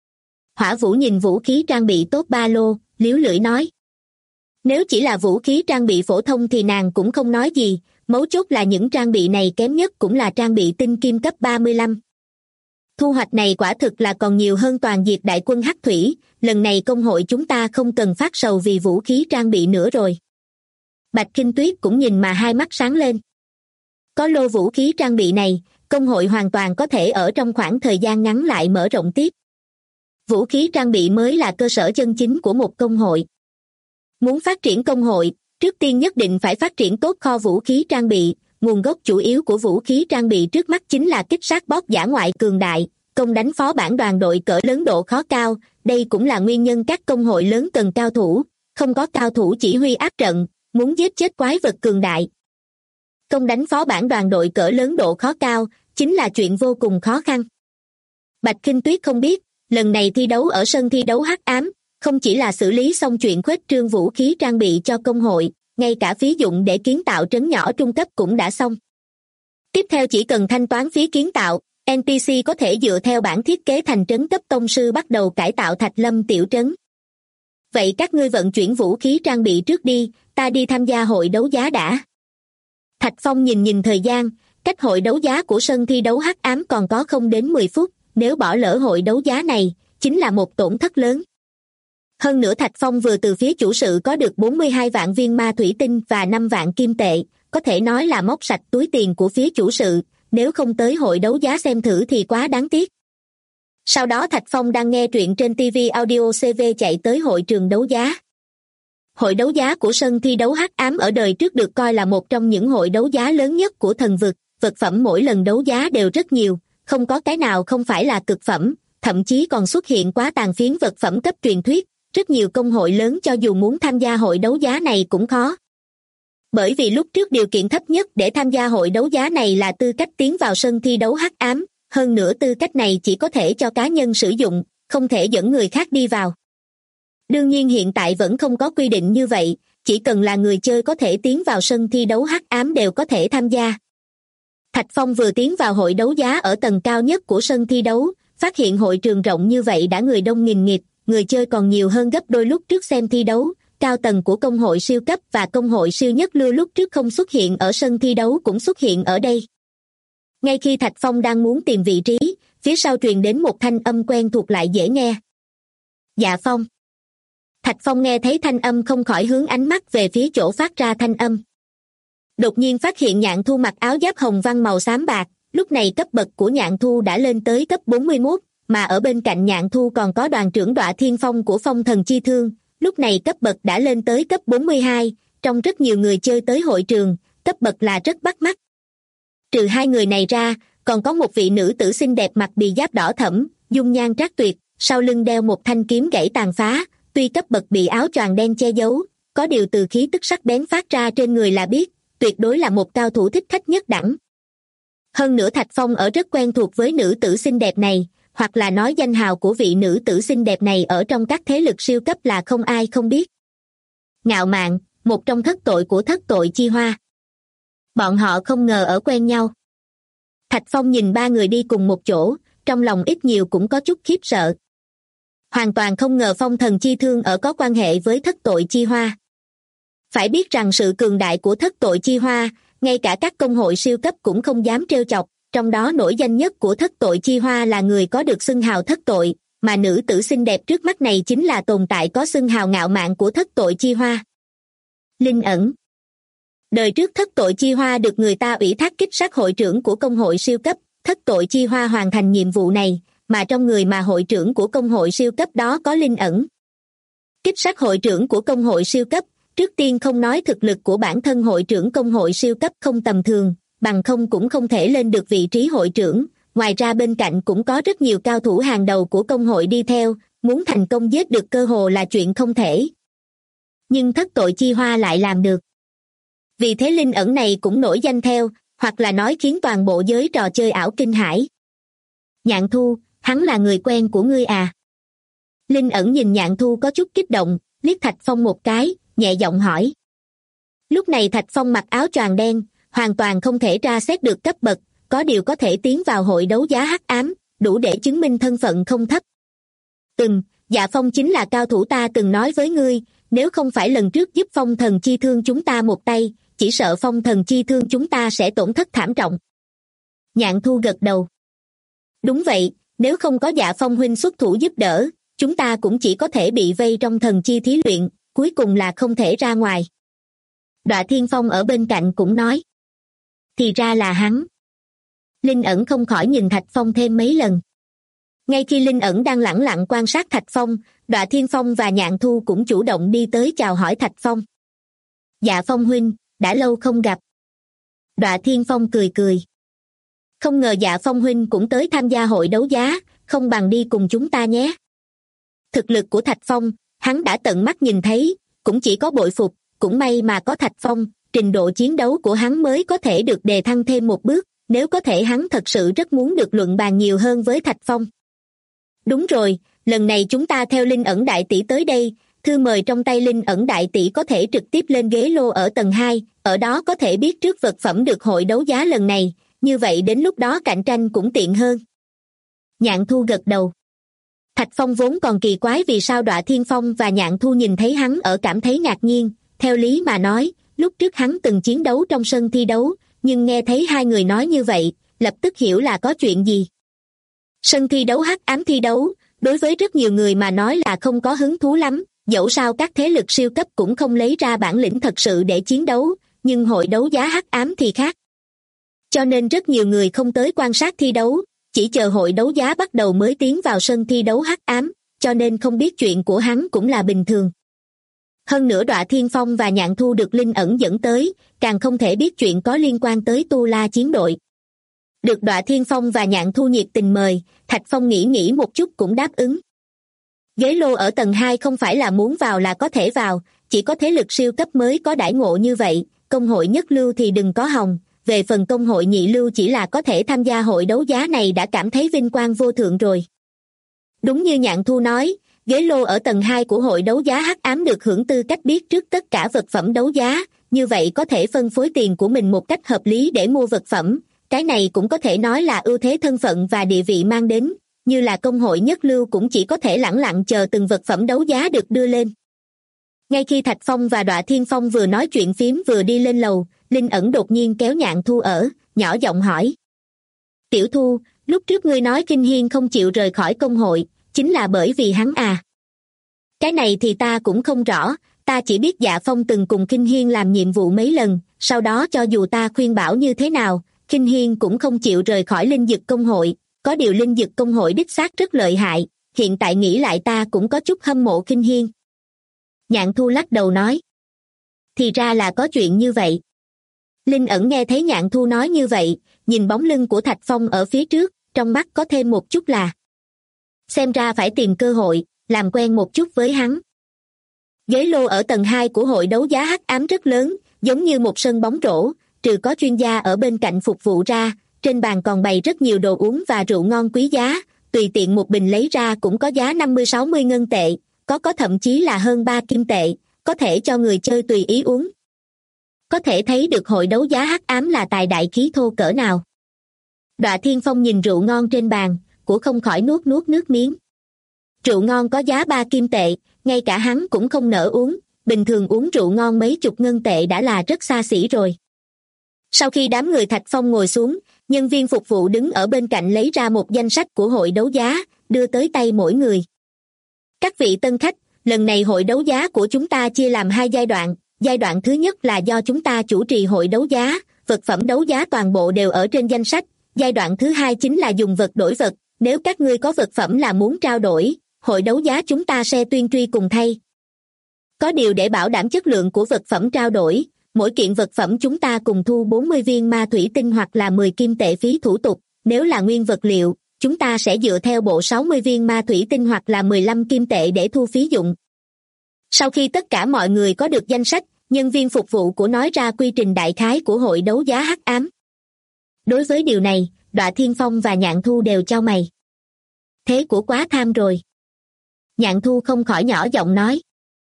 Hỏa vũ nhìn vũ khí trang bị tốt ba lô, liếu lưỡi nói. Nếu chỉ là vũ khí trang bị phổ thông thì nàng cũng không nói gì, mấu chốt là những trang bị này kém nhất cũng là trang bị tinh kim cấp 35. Thu hoạch này quả thực là còn nhiều hơn toàn diệt đại quân Hắc Thủy, lần này công hội chúng ta không cần phát sầu vì vũ khí trang bị nữa rồi. Bạch Kinh Tuyết cũng nhìn mà hai mắt sáng lên. Có lô vũ khí trang bị này, công hội hoàn toàn có thể ở trong khoảng thời gian ngắn lại mở rộng tiếp. Vũ khí trang bị mới là cơ sở chân chính của một công hội. Muốn phát triển công hội, trước tiên nhất định phải phát triển tốt kho vũ khí trang bị. Nguồn gốc chủ yếu của vũ khí trang bị trước mắt chính là kích sát boss dã ngoại cường đại, công đánh phó bản đoàn đội cỡ lớn độ khó cao, đây cũng là nguyên nhân các công hội lớn cần cao thủ, không có cao thủ chỉ huy áp trận, muốn giết chết quái vật cường đại. Công đánh phó bản đoàn đội cỡ lớn độ khó cao, chính là chuyện vô cùng khó khăn. Bạch Kinh Tuyết không biết, lần này thi đấu ở sân thi đấu hắc ám, không chỉ là xử lý xong chuyện khuếch trương vũ khí trang bị cho công hội, ngay cả phí dụng để kiến tạo trấn nhỏ trung cấp cũng đã xong. Tiếp theo chỉ cần thanh toán phí kiến tạo, NPC có thể dựa theo bản thiết kế thành trấn cấp tông sư bắt đầu cải tạo Thạch Lâm tiểu trấn. Vậy các ngươi vận chuyển vũ khí trang bị trước đi, ta đi tham gia hội đấu giá đã. Thạch Phong nhìn thời gian, cách hội đấu giá của sân thi đấu hắc ám còn có không đến 10 phút, nếu bỏ lỡ hội đấu giá này, chính là một tổn thất lớn. Hơn nữa Thạch Phong vừa từ phía chủ sự có được 42 vạn viên ma thủy tinh và 5 vạn kim tệ, có thể nói là móc sạch túi tiền của phía chủ sự, nếu không tới hội đấu giá xem thử thì quá đáng tiếc. Sau đó Thạch Phong đang nghe truyện trên TV Audio CV chạy tới hội trường đấu giá. Hội đấu giá của sân thi đấu hắc ám ở đời trước được coi là một trong những hội đấu giá lớn nhất của thần vực, vật phẩm mỗi lần đấu giá đều rất nhiều, không có cái nào không phải là cực phẩm, thậm chí còn xuất hiện quá tàn phiến vật phẩm cấp truyền thuyết. Rất nhiều công hội lớn cho dù muốn tham gia hội đấu giá này cũng khó. Bởi vì lúc trước điều kiện thấp nhất để tham gia hội đấu giá này là tư cách tiến vào sân thi đấu hắc ám, hơn nữa tư cách này chỉ có thể cho cá nhân sử dụng, không thể dẫn người khác đi vào. Đương nhiên hiện tại vẫn không có quy định như vậy, chỉ cần là người chơi có thể tiến vào sân thi đấu hắc ám đều có thể tham gia. Thạch Phong vừa tiến vào hội đấu giá ở tầng cao nhất của sân thi đấu, phát hiện hội trường rộng như vậy đã người đông nghìn nghịt, người chơi còn nhiều hơn gấp đôi lúc trước xem thi đấu, cao tầng của công hội siêu cấp và công hội siêu nhất lưu lúc trước không xuất hiện ở sân thi đấu cũng xuất hiện ở đây. Ngay khi Thạch Phong đang muốn tìm vị trí, phía sau truyền đến một thanh âm quen thuộc lại dễ nghe. Dạ Phong. Thạch Phong nghe thấy thanh âm không khỏi hướng ánh mắt về phía chỗ phát ra thanh âm. Đột nhiên phát hiện Nhạn Thu mặc áo giáp hồng văn màu xám bạc, lúc này cấp bậc của Nhạn Thu đã lên tới cấp 41. Mà ở bên cạnh Nhạn Thu còn có đoàn trưởng Đọa Thiên Phong của Phong Thần Chi Thương, lúc này cấp bậc đã lên tới cấp 42, trong rất nhiều người chơi tới hội trường, cấp bậc là rất bắt mắt. Trừ hai người này ra, còn có một vị nữ tử xinh đẹp mặc bì giáp đỏ thẫm, dung nhan trác tuyệt, sau lưng đeo một thanh kiếm gãy tàn phá, tuy cấp bậc bị áo choàng đen che giấu, có điều từ khí tức sắc bén phát ra trên người là biết, tuyệt đối là một cao thủ thích khách nhất đẳng. Hơn nữa Thạch Phong ở rất quen thuộc với nữ tử xinh đẹp này, hoặc là nói danh hào của vị nữ tử xinh đẹp này ở trong các thế lực siêu cấp là không ai không biết. Ngạo Mạn, một trong thất tội của thất tội chi hoa. Bọn họ không ngờ ở quen nhau. Thạch Phong nhìn ba người đi cùng một chỗ, trong lòng ít nhiều cũng có chút khiếp sợ. Hoàn toàn không ngờ Phong Thần Chi Thương ở có quan hệ với Thất Tội Chi Hoa. Phải biết rằng sự cường đại của Thất Tội Chi Hoa, ngay cả các công hội siêu cấp cũng không dám trêu chọc, trong đó nổi danh nhất của Thất Tội Chi Hoa là người có được xưng hào Thất Tội, mà nữ tử xinh đẹp trước mắt này chính là tồn tại có xưng hào ngạo mạn của Thất Tội Chi Hoa. Linh ẩn. Đời trước Thất Tội Chi Hoa được người ta ủy thác kích sát hội trưởng của công hội siêu cấp, Thất Tội Chi Hoa hoàn thành nhiệm vụ này, mà trong người mà hội trưởng của công hội siêu cấp đó có linh ẩn. Kích sát hội trưởng của công hội siêu cấp, trước tiên không nói thực lực của bản thân hội trưởng công hội siêu cấp không tầm thường, bằng không cũng không thể lên được vị trí hội trưởng, ngoài ra bên cạnh cũng có rất nhiều cao thủ hàng đầu của công hội đi theo, muốn thành công giết được cơ hồ là chuyện không thể. Nhưng Thất Tội Chi Hoa lại làm được. Vì thế linh ẩn này cũng nổi danh theo, hoặc là nói khiến toàn bộ giới trò chơi ảo kinh hãi. Nhạn Thu, hắn là người quen của ngươi à? Linh ẩn nhìn Nhạn Thu có chút kích động, liếc Thạch Phong một cái, nhẹ giọng hỏi. Lúc này Thạch Phong mặc áo choàng đen, hoàn toàn không thể tra xét được cấp bậc, có điều có thể tiến vào hội đấu giá hắc ám, đủ để chứng minh thân phận không thấp. Dạ Phong chính là cao thủ ta từng nói với ngươi, nếu không phải lần trước giúp Phong Thần Chi Thương chúng ta một tay, chỉ sợ Phong Thần Chi Thương chúng ta sẽ tổn thất thảm trọng. Nhạn Thu gật đầu. Đúng vậy, nếu không có Dạ Phong huynh xuất thủ giúp đỡ, chúng ta cũng chỉ có thể bị vây trong thần chi thí luyện, cuối cùng là không thể ra ngoài. Đọa Thiên Phong ở bên cạnh cũng nói. Thì ra là hắn. Linh ẩn không khỏi nhìn Thạch Phong thêm mấy lần. Ngay khi Linh ẩn đang lẳng lặng quan sát Thạch Phong, Đọa Thiên Phong và Nhạn Thu cũng chủ động đi tới chào hỏi Thạch Phong. Dạ Phong huynh, đã lâu không gặp. Đọa Thiên Phong cười cười. Không ngờ Dạ Phong huynh cũng tới tham gia hội đấu giá, không bằng đi cùng chúng ta nhé. Thực lực của Thạch Phong, hắn đã tận mắt nhìn thấy, cũng chỉ có bội phục, cũng may mà có Thạch Phong, trình độ chiến đấu của hắn mới có thể được đề thăng thêm một bước, nếu có thể hắn thật sự rất muốn được luận bàn nhiều hơn với Thạch Phong. Đúng rồi, lần này chúng ta theo Linh ẩn đại tỷ tới đây, thư mời trong tay Linh ẩn đại tỷ có thể trực tiếp lên ghế lô ở tầng 2, ở đó có thể biết trước vật phẩm được hội đấu giá lần này, như vậy đến lúc đó cạnh tranh cũng tiện hơn. Nhạn Thu gật đầu. Thạch Phong vốn còn kỳ quái vì sao Đọa Thiên Phong và Nhạn Thu nhìn thấy hắn ở cảm thấy ngạc nhiên, theo lý mà nói, lúc trước hắn từng chiến đấu trong sân thi đấu, nhưng nghe thấy hai người nói như vậy, lập tức hiểu là có chuyện gì. Sân thi đấu hắc ám thi đấu, đối với rất nhiều người mà nói là không có hứng thú lắm, dẫu sao các thế lực siêu cấp cũng không lấy ra bản lĩnh thật sự để chiến đấu, nhưng hội đấu giá hắc ám thì khác. Cho nên rất nhiều người không tới quan sát thi đấu, chỉ chờ hội đấu giá bắt đầu mới tiến vào sân thi đấu hắc ám, cho nên không biết chuyện của hắn cũng là bình thường. Hơn nữa Đọa Thiên Phong và Nhạn Thu được Linh ẩn dẫn tới, càng không thể biết chuyện có liên quan tới Tu La chiến đội. Được Đọa Thiên Phong và Nhạn Thu nhiệt tình mời, Thạch Phong nghĩ một chút cũng đáp ứng. Ghế lô ở tầng 2 không phải là muốn vào là có thể vào, chỉ có thế lực siêu cấp mới có đãi ngộ như vậy, công hội nhất lưu thì đừng có hòng, về phần công hội nhị lưu chỉ là có thể tham gia hội đấu giá này đã cảm thấy vinh quang vô thượng rồi. Đúng như Nhạn Thu nói, ghế lô ở tầng 2 của hội đấu giá hắc ám được hưởng tư cách biết trước tất cả vật phẩm đấu giá, như vậy có thể phân phối tiền của mình một cách hợp lý để mua vật phẩm, cái này cũng có thể nói là ưu thế thân phận và địa vị mang đến, như là công hội nhất lưu cũng chỉ có thể lẳng lặng chờ từng vật phẩm đấu giá được đưa lên. Ngay khi Thạch Phong và Đọa Thiên Phong vừa nói chuyện phím vừa đi lên lầu, Linh ẩn đột nhiên kéo Nhạn Thu ở, nhỏ giọng hỏi. Tiểu Thu, lúc trước ngươi nói Kinh Hiên không chịu rời khỏi công hội, chính là bởi vì hắn à? Cái này thì ta cũng không rõ, ta chỉ biết Dạ Phong từng cùng Kinh Hiên làm nhiệm vụ mấy lần, sau đó cho dù ta khuyên bảo như thế nào, Kinh Hiên cũng không chịu rời khỏi linh dực công hội, có điều linh dực công hội đích xác rất lợi hại, hiện tại nghĩ lại ta cũng có chút hâm mộ Kinh Hiên. Nhạn Thu lắc đầu nói. Thì ra là có chuyện như vậy. Linh ẩn nghe thấy Nhạn Thu nói như vậy, nhìn bóng lưng của Thạch Phong ở phía trước, trong mắt có thêm một chút là. Xem ra phải tìm cơ hội, làm quen một chút với hắn. Ghế lô ở tầng 2 của hội đấu giá hắc ám rất lớn, giống như một sân bóng rổ, trừ có chuyên gia ở bên cạnh phục vụ ra, trên bàn còn bày rất nhiều đồ uống và rượu ngon quý giá, tùy tiện một bình lấy ra cũng có giá 50-60 ngân tệ, có thậm chí là hơn 3 kim tệ, có thể cho người chơi tùy ý uống. Có thể thấy được hội đấu giá hắc ám là tài đại khí thô cỡ nào. Đọa Thiên Phong nhìn rượu ngon trên bàn, của không khỏi nuốt nuốt nước miếng. Rượu ngon có giá 3 kim tệ, ngay cả hắn cũng không nỡ uống, bình thường uống rượu ngon mấy chục ngân tệ đã là rất xa xỉ rồi. Sau khi đám người Thạch Phong ngồi xuống, nhân viên phục vụ đứng ở bên cạnh lấy ra một danh sách của hội đấu giá, đưa tới tay mỗi người. Các vị tân khách, lần này hội đấu giá của chúng ta chia làm 2 giai đoạn. Giai đoạn thứ nhất là do chúng ta chủ trì hội đấu giá, vật phẩm đấu giá toàn bộ đều ở trên danh sách. Giai đoạn thứ hai chính là dùng vật đổi vật, nếu các ngươi có vật phẩm là muốn trao đổi, hội đấu giá chúng ta sẽ tuyên truy cùng thay. Có điều để bảo đảm chất lượng của vật phẩm trao đổi, mỗi kiện vật phẩm chúng ta cùng thu 40 viên ma thủy tinh hoặc là 10 kim tệ phí thủ tục, nếu là nguyên vật liệu, chúng ta sẽ dựa theo bộ 60 viên ma thủy tinh hoặc là 15 kim tệ để thu phí dụng. Sau khi tất cả mọi người có được danh sách, nhân viên phục vụ của nói ra quy trình đại khái của hội đấu giá hắc ám. Đối với điều này, Đọa Thiên Phong và Nhạn Thu đều chau mày. Thế của quá tham rồi. Nhạn Thu không khỏi nhỏ giọng nói.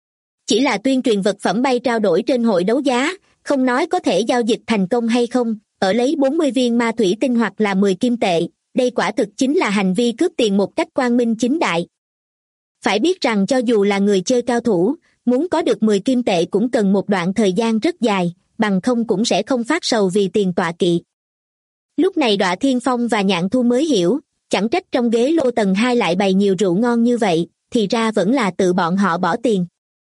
Chỉ là tuyên truyền vật phẩm bay trao đổi trên hội đấu giá, không nói có thể giao dịch thành công hay không, ở lấy 40 viên ma thủy tinh hoặc là 10 kim tệ, đây quả thực chính là hành vi cướp tiền một cách quang minh chính đại. Phải biết rằng cho dù là người chơi cao thủ, muốn có được 10 kim tệ cũng cần một đoạn thời gian rất dài, bằng không cũng sẽ không phát sầu vì tiền tọa kỵ. Lúc này Đọa Thiên Phong và Nhạn Thu mới hiểu, chẳng trách trong ghế lô tầng 2 lại bày nhiều rượu ngon như vậy, thì ra vẫn là tự bọn họ bỏ tiền.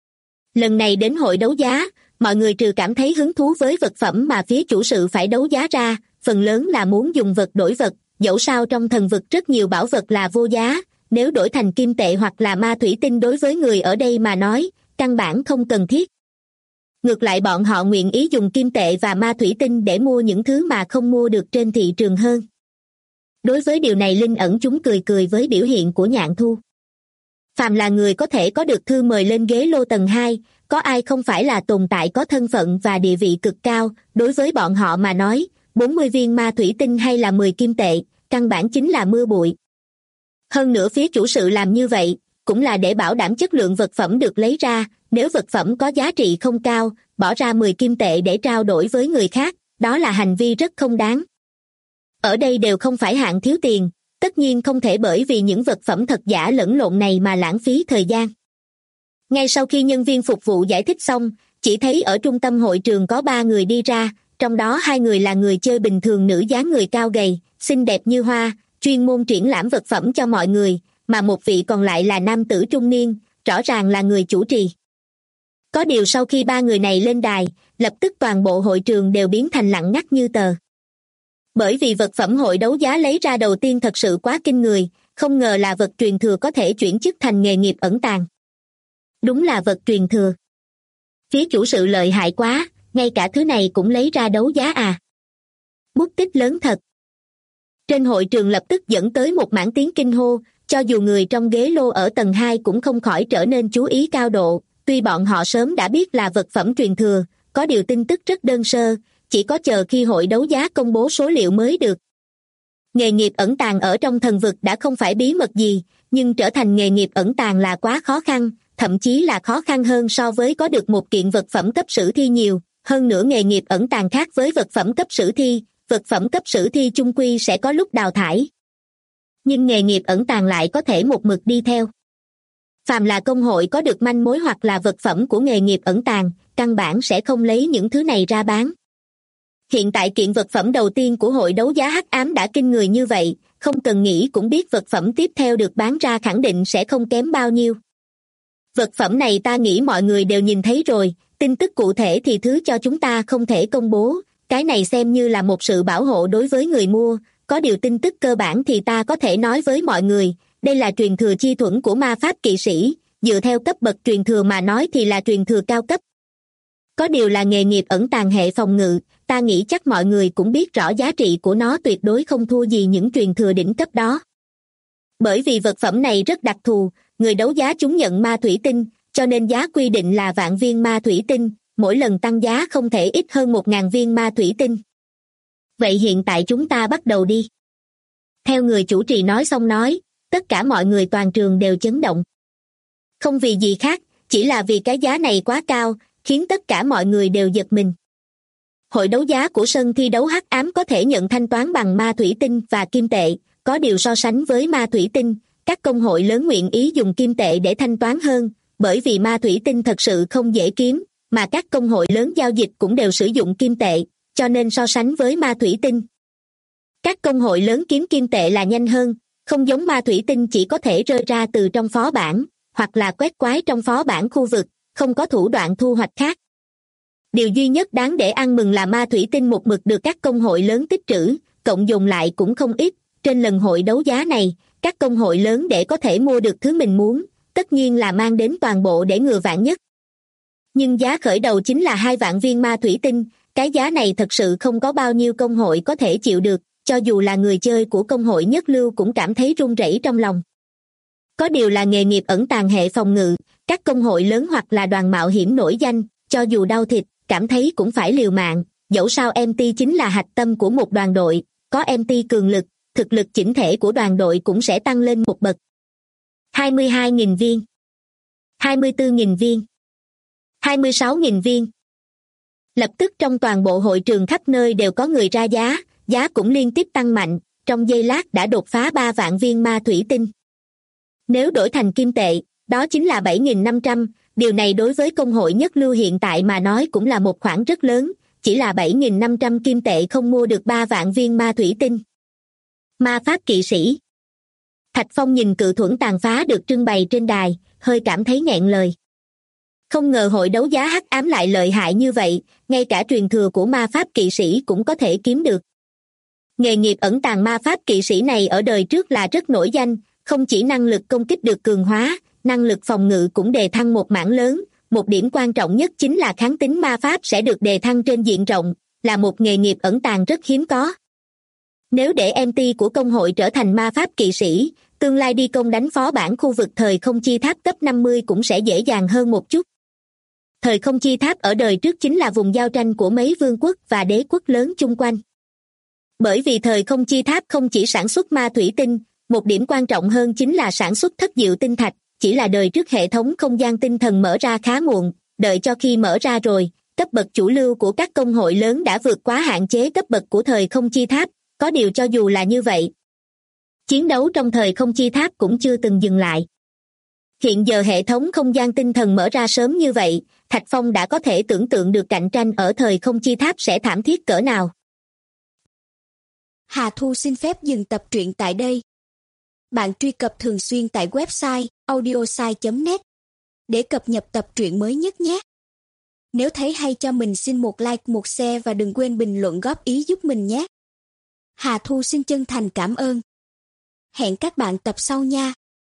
Lần này đến hội đấu giá, mọi người trừ cảm thấy hứng thú với vật phẩm mà phía chủ sự phải đấu giá ra, phần lớn là muốn dùng vật đổi vật, dẫu sao trong thần vực rất nhiều bảo vật là vô giá, nếu đổi thành kim tệ hoặc là ma thủy tinh đối với người ở đây mà nói, căn bản không cần thiết. Ngược lại bọn họ nguyện ý dùng kim tệ và ma thủy tinh để mua những thứ mà không mua được trên thị trường hơn. Đối với điều này Linh ẩn chúng cười cười với biểu hiện của Nhạn Thu. Phàm là người có thể có được thư mời lên ghế lô tầng 2, có ai không phải là tồn tại có thân phận và địa vị cực cao, đối với bọn họ mà nói, 40 viên ma thủy tinh hay là 10 kim tệ, căn bản chính là mưa bụi. Hơn nữa phía chủ sự làm như vậy, cũng là để bảo đảm chất lượng vật phẩm được lấy ra, nếu vật phẩm có giá trị không cao, bỏ ra 10 kim tệ để trao đổi với người khác, đó là hành vi rất không đáng. Ở đây đều không phải hạng thiếu tiền, tất nhiên không thể bởi vì những vật phẩm thật giả lẫn lộn này mà lãng phí thời gian. Ngay sau khi nhân viên phục vụ giải thích xong, chỉ thấy ở trung tâm hội trường có 3 người đi ra, trong đó 2 người là người chơi bình thường nữ dáng người cao gầy, xinh đẹp như hoa, chuyên môn triển lãm vật phẩm cho mọi người, mà một vị còn lại là nam tử trung niên, rõ ràng là người chủ trì. Có điều sau khi 3 người này lên đài, lập tức toàn bộ hội trường đều biến thành lặng ngắt như tờ. Bởi vì vật phẩm hội đấu giá lấy ra đầu tiên thật sự quá kinh người, không ngờ là vật truyền thừa có thể chuyển chức thành nghề nghiệp ẩn tàng. Đúng là vật truyền thừa. Phía chủ sự lợi hại quá, ngay cả thứ này cũng lấy ra đấu giá à. Bút tích lớn thật. Trên hội trường lập tức dẫn tới một mảng tiếng kinh hô, cho dù người trong ghế lô ở tầng 2 cũng không khỏi trở nên chú ý cao độ, tuy bọn họ sớm đã biết là vật phẩm truyền thừa, có điều tin tức rất đơn sơ, chỉ có chờ khi hội đấu giá công bố số liệu mới được. Nghề nghiệp ẩn tàng ở trong thần vực đã không phải bí mật gì, nhưng trở thành nghề nghiệp ẩn tàng là quá khó khăn, thậm chí là khó khăn hơn so với có được một kiện vật phẩm cấp sử thi nhiều, hơn nữa nghề nghiệp ẩn tàng khác với vật phẩm cấp sử thi, vật phẩm cấp sử thi chung quy sẽ có lúc đào thải. Nhưng nghề nghiệp ẩn tàng lại có thể một mực đi theo. Phàm là công hội có được manh mối hoặc là vật phẩm của nghề nghiệp ẩn tàng, căn bản sẽ không lấy những thứ này ra bán. Hiện tại kiện vật phẩm đầu tiên của hội đấu giá hắc ám đã kinh người như vậy, không cần nghĩ cũng biết vật phẩm tiếp theo được bán ra khẳng định sẽ không kém bao nhiêu. Vật phẩm này ta nghĩ mọi người đều nhìn thấy rồi, tin tức cụ thể thì thứ cho chúng ta không thể công bố, cái này xem như là một sự bảo hộ đối với người mua, có điều tin tức cơ bản thì ta có thể nói với mọi người, đây là truyền thừa chi thuẫn của ma pháp kỵ sĩ, dựa theo cấp bậc truyền thừa mà nói thì là truyền thừa cao cấp. Có điều là nghề nghiệp ẩn tàng hệ phòng ngự, ta nghĩ chắc mọi người cũng biết rõ giá trị của nó tuyệt đối không thua gì những truyền thừa đỉnh cấp đó. Bởi vì vật phẩm này rất đặc thù, người đấu giá chúng nhận ma thủy tinh, cho nên giá quy định là vạn viên ma thủy tinh, mỗi lần tăng giá không thể ít hơn 1.000 viên ma thủy tinh. Vậy hiện tại chúng ta bắt đầu đi. Theo người chủ trì nói xong nói, tất cả mọi người toàn trường đều chấn động. Không vì gì khác, chỉ là vì cái giá này quá cao, khiến tất cả mọi người đều giật mình. Hội đấu giá của sân thi đấu hắc ám có thể nhận thanh toán bằng ma thủy tinh và kim tệ, có điều so sánh với ma thủy tinh, các công hội lớn nguyện ý dùng kim tệ để thanh toán hơn, bởi vì ma thủy tinh thật sự không dễ kiếm, mà các công hội lớn giao dịch cũng đều sử dụng kim tệ, cho nên so sánh với ma thủy tinh. Các công hội lớn kiếm kim tệ là nhanh hơn, không giống ma thủy tinh chỉ có thể rơi ra từ trong phó bản, hoặc là quét quái trong phó bản khu vực, không có thủ đoạn thu hoạch khác. Điều duy nhất đáng để ăn mừng là ma thủy tinh một mực được các công hội lớn tích trữ, cộng dồn lại cũng không ít. Trên lần hội đấu giá này, các công hội lớn để có thể mua được thứ mình muốn, tất nhiên là mang đến toàn bộ để ngừa vạn nhất. Nhưng giá khởi đầu chính là 2 vạn viên ma thủy tinh, cái giá này thật sự không có bao nhiêu công hội có thể chịu được, cho dù là người chơi của công hội nhất lưu cũng cảm thấy run rẩy trong lòng. Có điều là nghề nghiệp ẩn tàng hệ phòng ngự, các công hội lớn hoặc là đoàn mạo hiểm nổi danh, cho dù đau thịt, cảm thấy cũng phải liều mạng, dẫu sao MT chính là hạch tâm của một đoàn đội, có MT cường lực, thực lực chỉnh thể của đoàn đội cũng sẽ tăng lên một bậc. 22.000 viên, 24.000 viên, 26.000 viên. Lập tức trong toàn bộ hội trường khắp nơi đều có người ra giá, giá cũng liên tiếp tăng mạnh, trong giây lát đã đột phá 3 vạn viên ma thủy tinh. Nếu đổi thành kim tệ, đó chính là 7.500, điều này đối với công hội nhất lưu hiện tại mà nói cũng là một khoản rất lớn, chỉ là 7.500 kim tệ không mua được 3 vạn viên ma thủy tinh. Ma pháp kỵ sĩ. Thạch Phong nhìn cự thuẫn tàn phá được trưng bày trên đài, hơi cảm thấy nghẹn lời. Không ngờ hội đấu giá hắc ám lại lợi hại như vậy, ngay cả truyền thừa của ma pháp kỵ sĩ cũng có thể kiếm được. Nghề nghiệp ẩn tàng ma pháp kỵ sĩ này ở đời trước là rất nổi danh, không chỉ năng lực công kích được cường hóa, năng lực phòng ngự cũng đề thăng một mảng lớn, một điểm quan trọng nhất chính là kháng tính ma pháp sẽ được đề thăng trên diện rộng, là một nghề nghiệp ẩn tàng rất hiếm có. Nếu để MT của công hội trở thành ma pháp kỵ sĩ, tương lai đi công đánh phó bản khu vực thời không chi tháp cấp 50 cũng sẽ dễ dàng hơn một chút. Thời không chi tháp ở đời trước chính là vùng giao tranh của mấy vương quốc và đế quốc lớn chung quanh. Bởi vì thời không chi tháp không chỉ sản xuất ma thủy tinh, một điểm quan trọng hơn chính là sản xuất thất diệu tinh thạch, chỉ là đời trước hệ thống không gian tinh thần mở ra khá muộn, đợi cho khi mở ra rồi, cấp bậc chủ lưu của các công hội lớn đã vượt quá hạn chế cấp bậc của thời không chi tháp, có điều cho dù là như vậy. Chiến đấu trong thời không chi tháp cũng chưa từng dừng lại. Hiện giờ hệ thống không gian tinh thần mở ra sớm như vậy, Thạch Phong đã có thể tưởng tượng được cạnh tranh ở thời không chi tháp sẽ thảm thiết cỡ nào. Hà Thu xin phép dừng tập truyện tại đây. Bạn truy cập thường xuyên tại website audiosai.net để cập nhật tập truyện mới nhất nhé. Nếu thấy hay cho mình xin một like, một share và đừng quên bình luận góp ý giúp mình nhé. Hà Thu xin chân thành cảm ơn. Hẹn các bạn tập sau nha.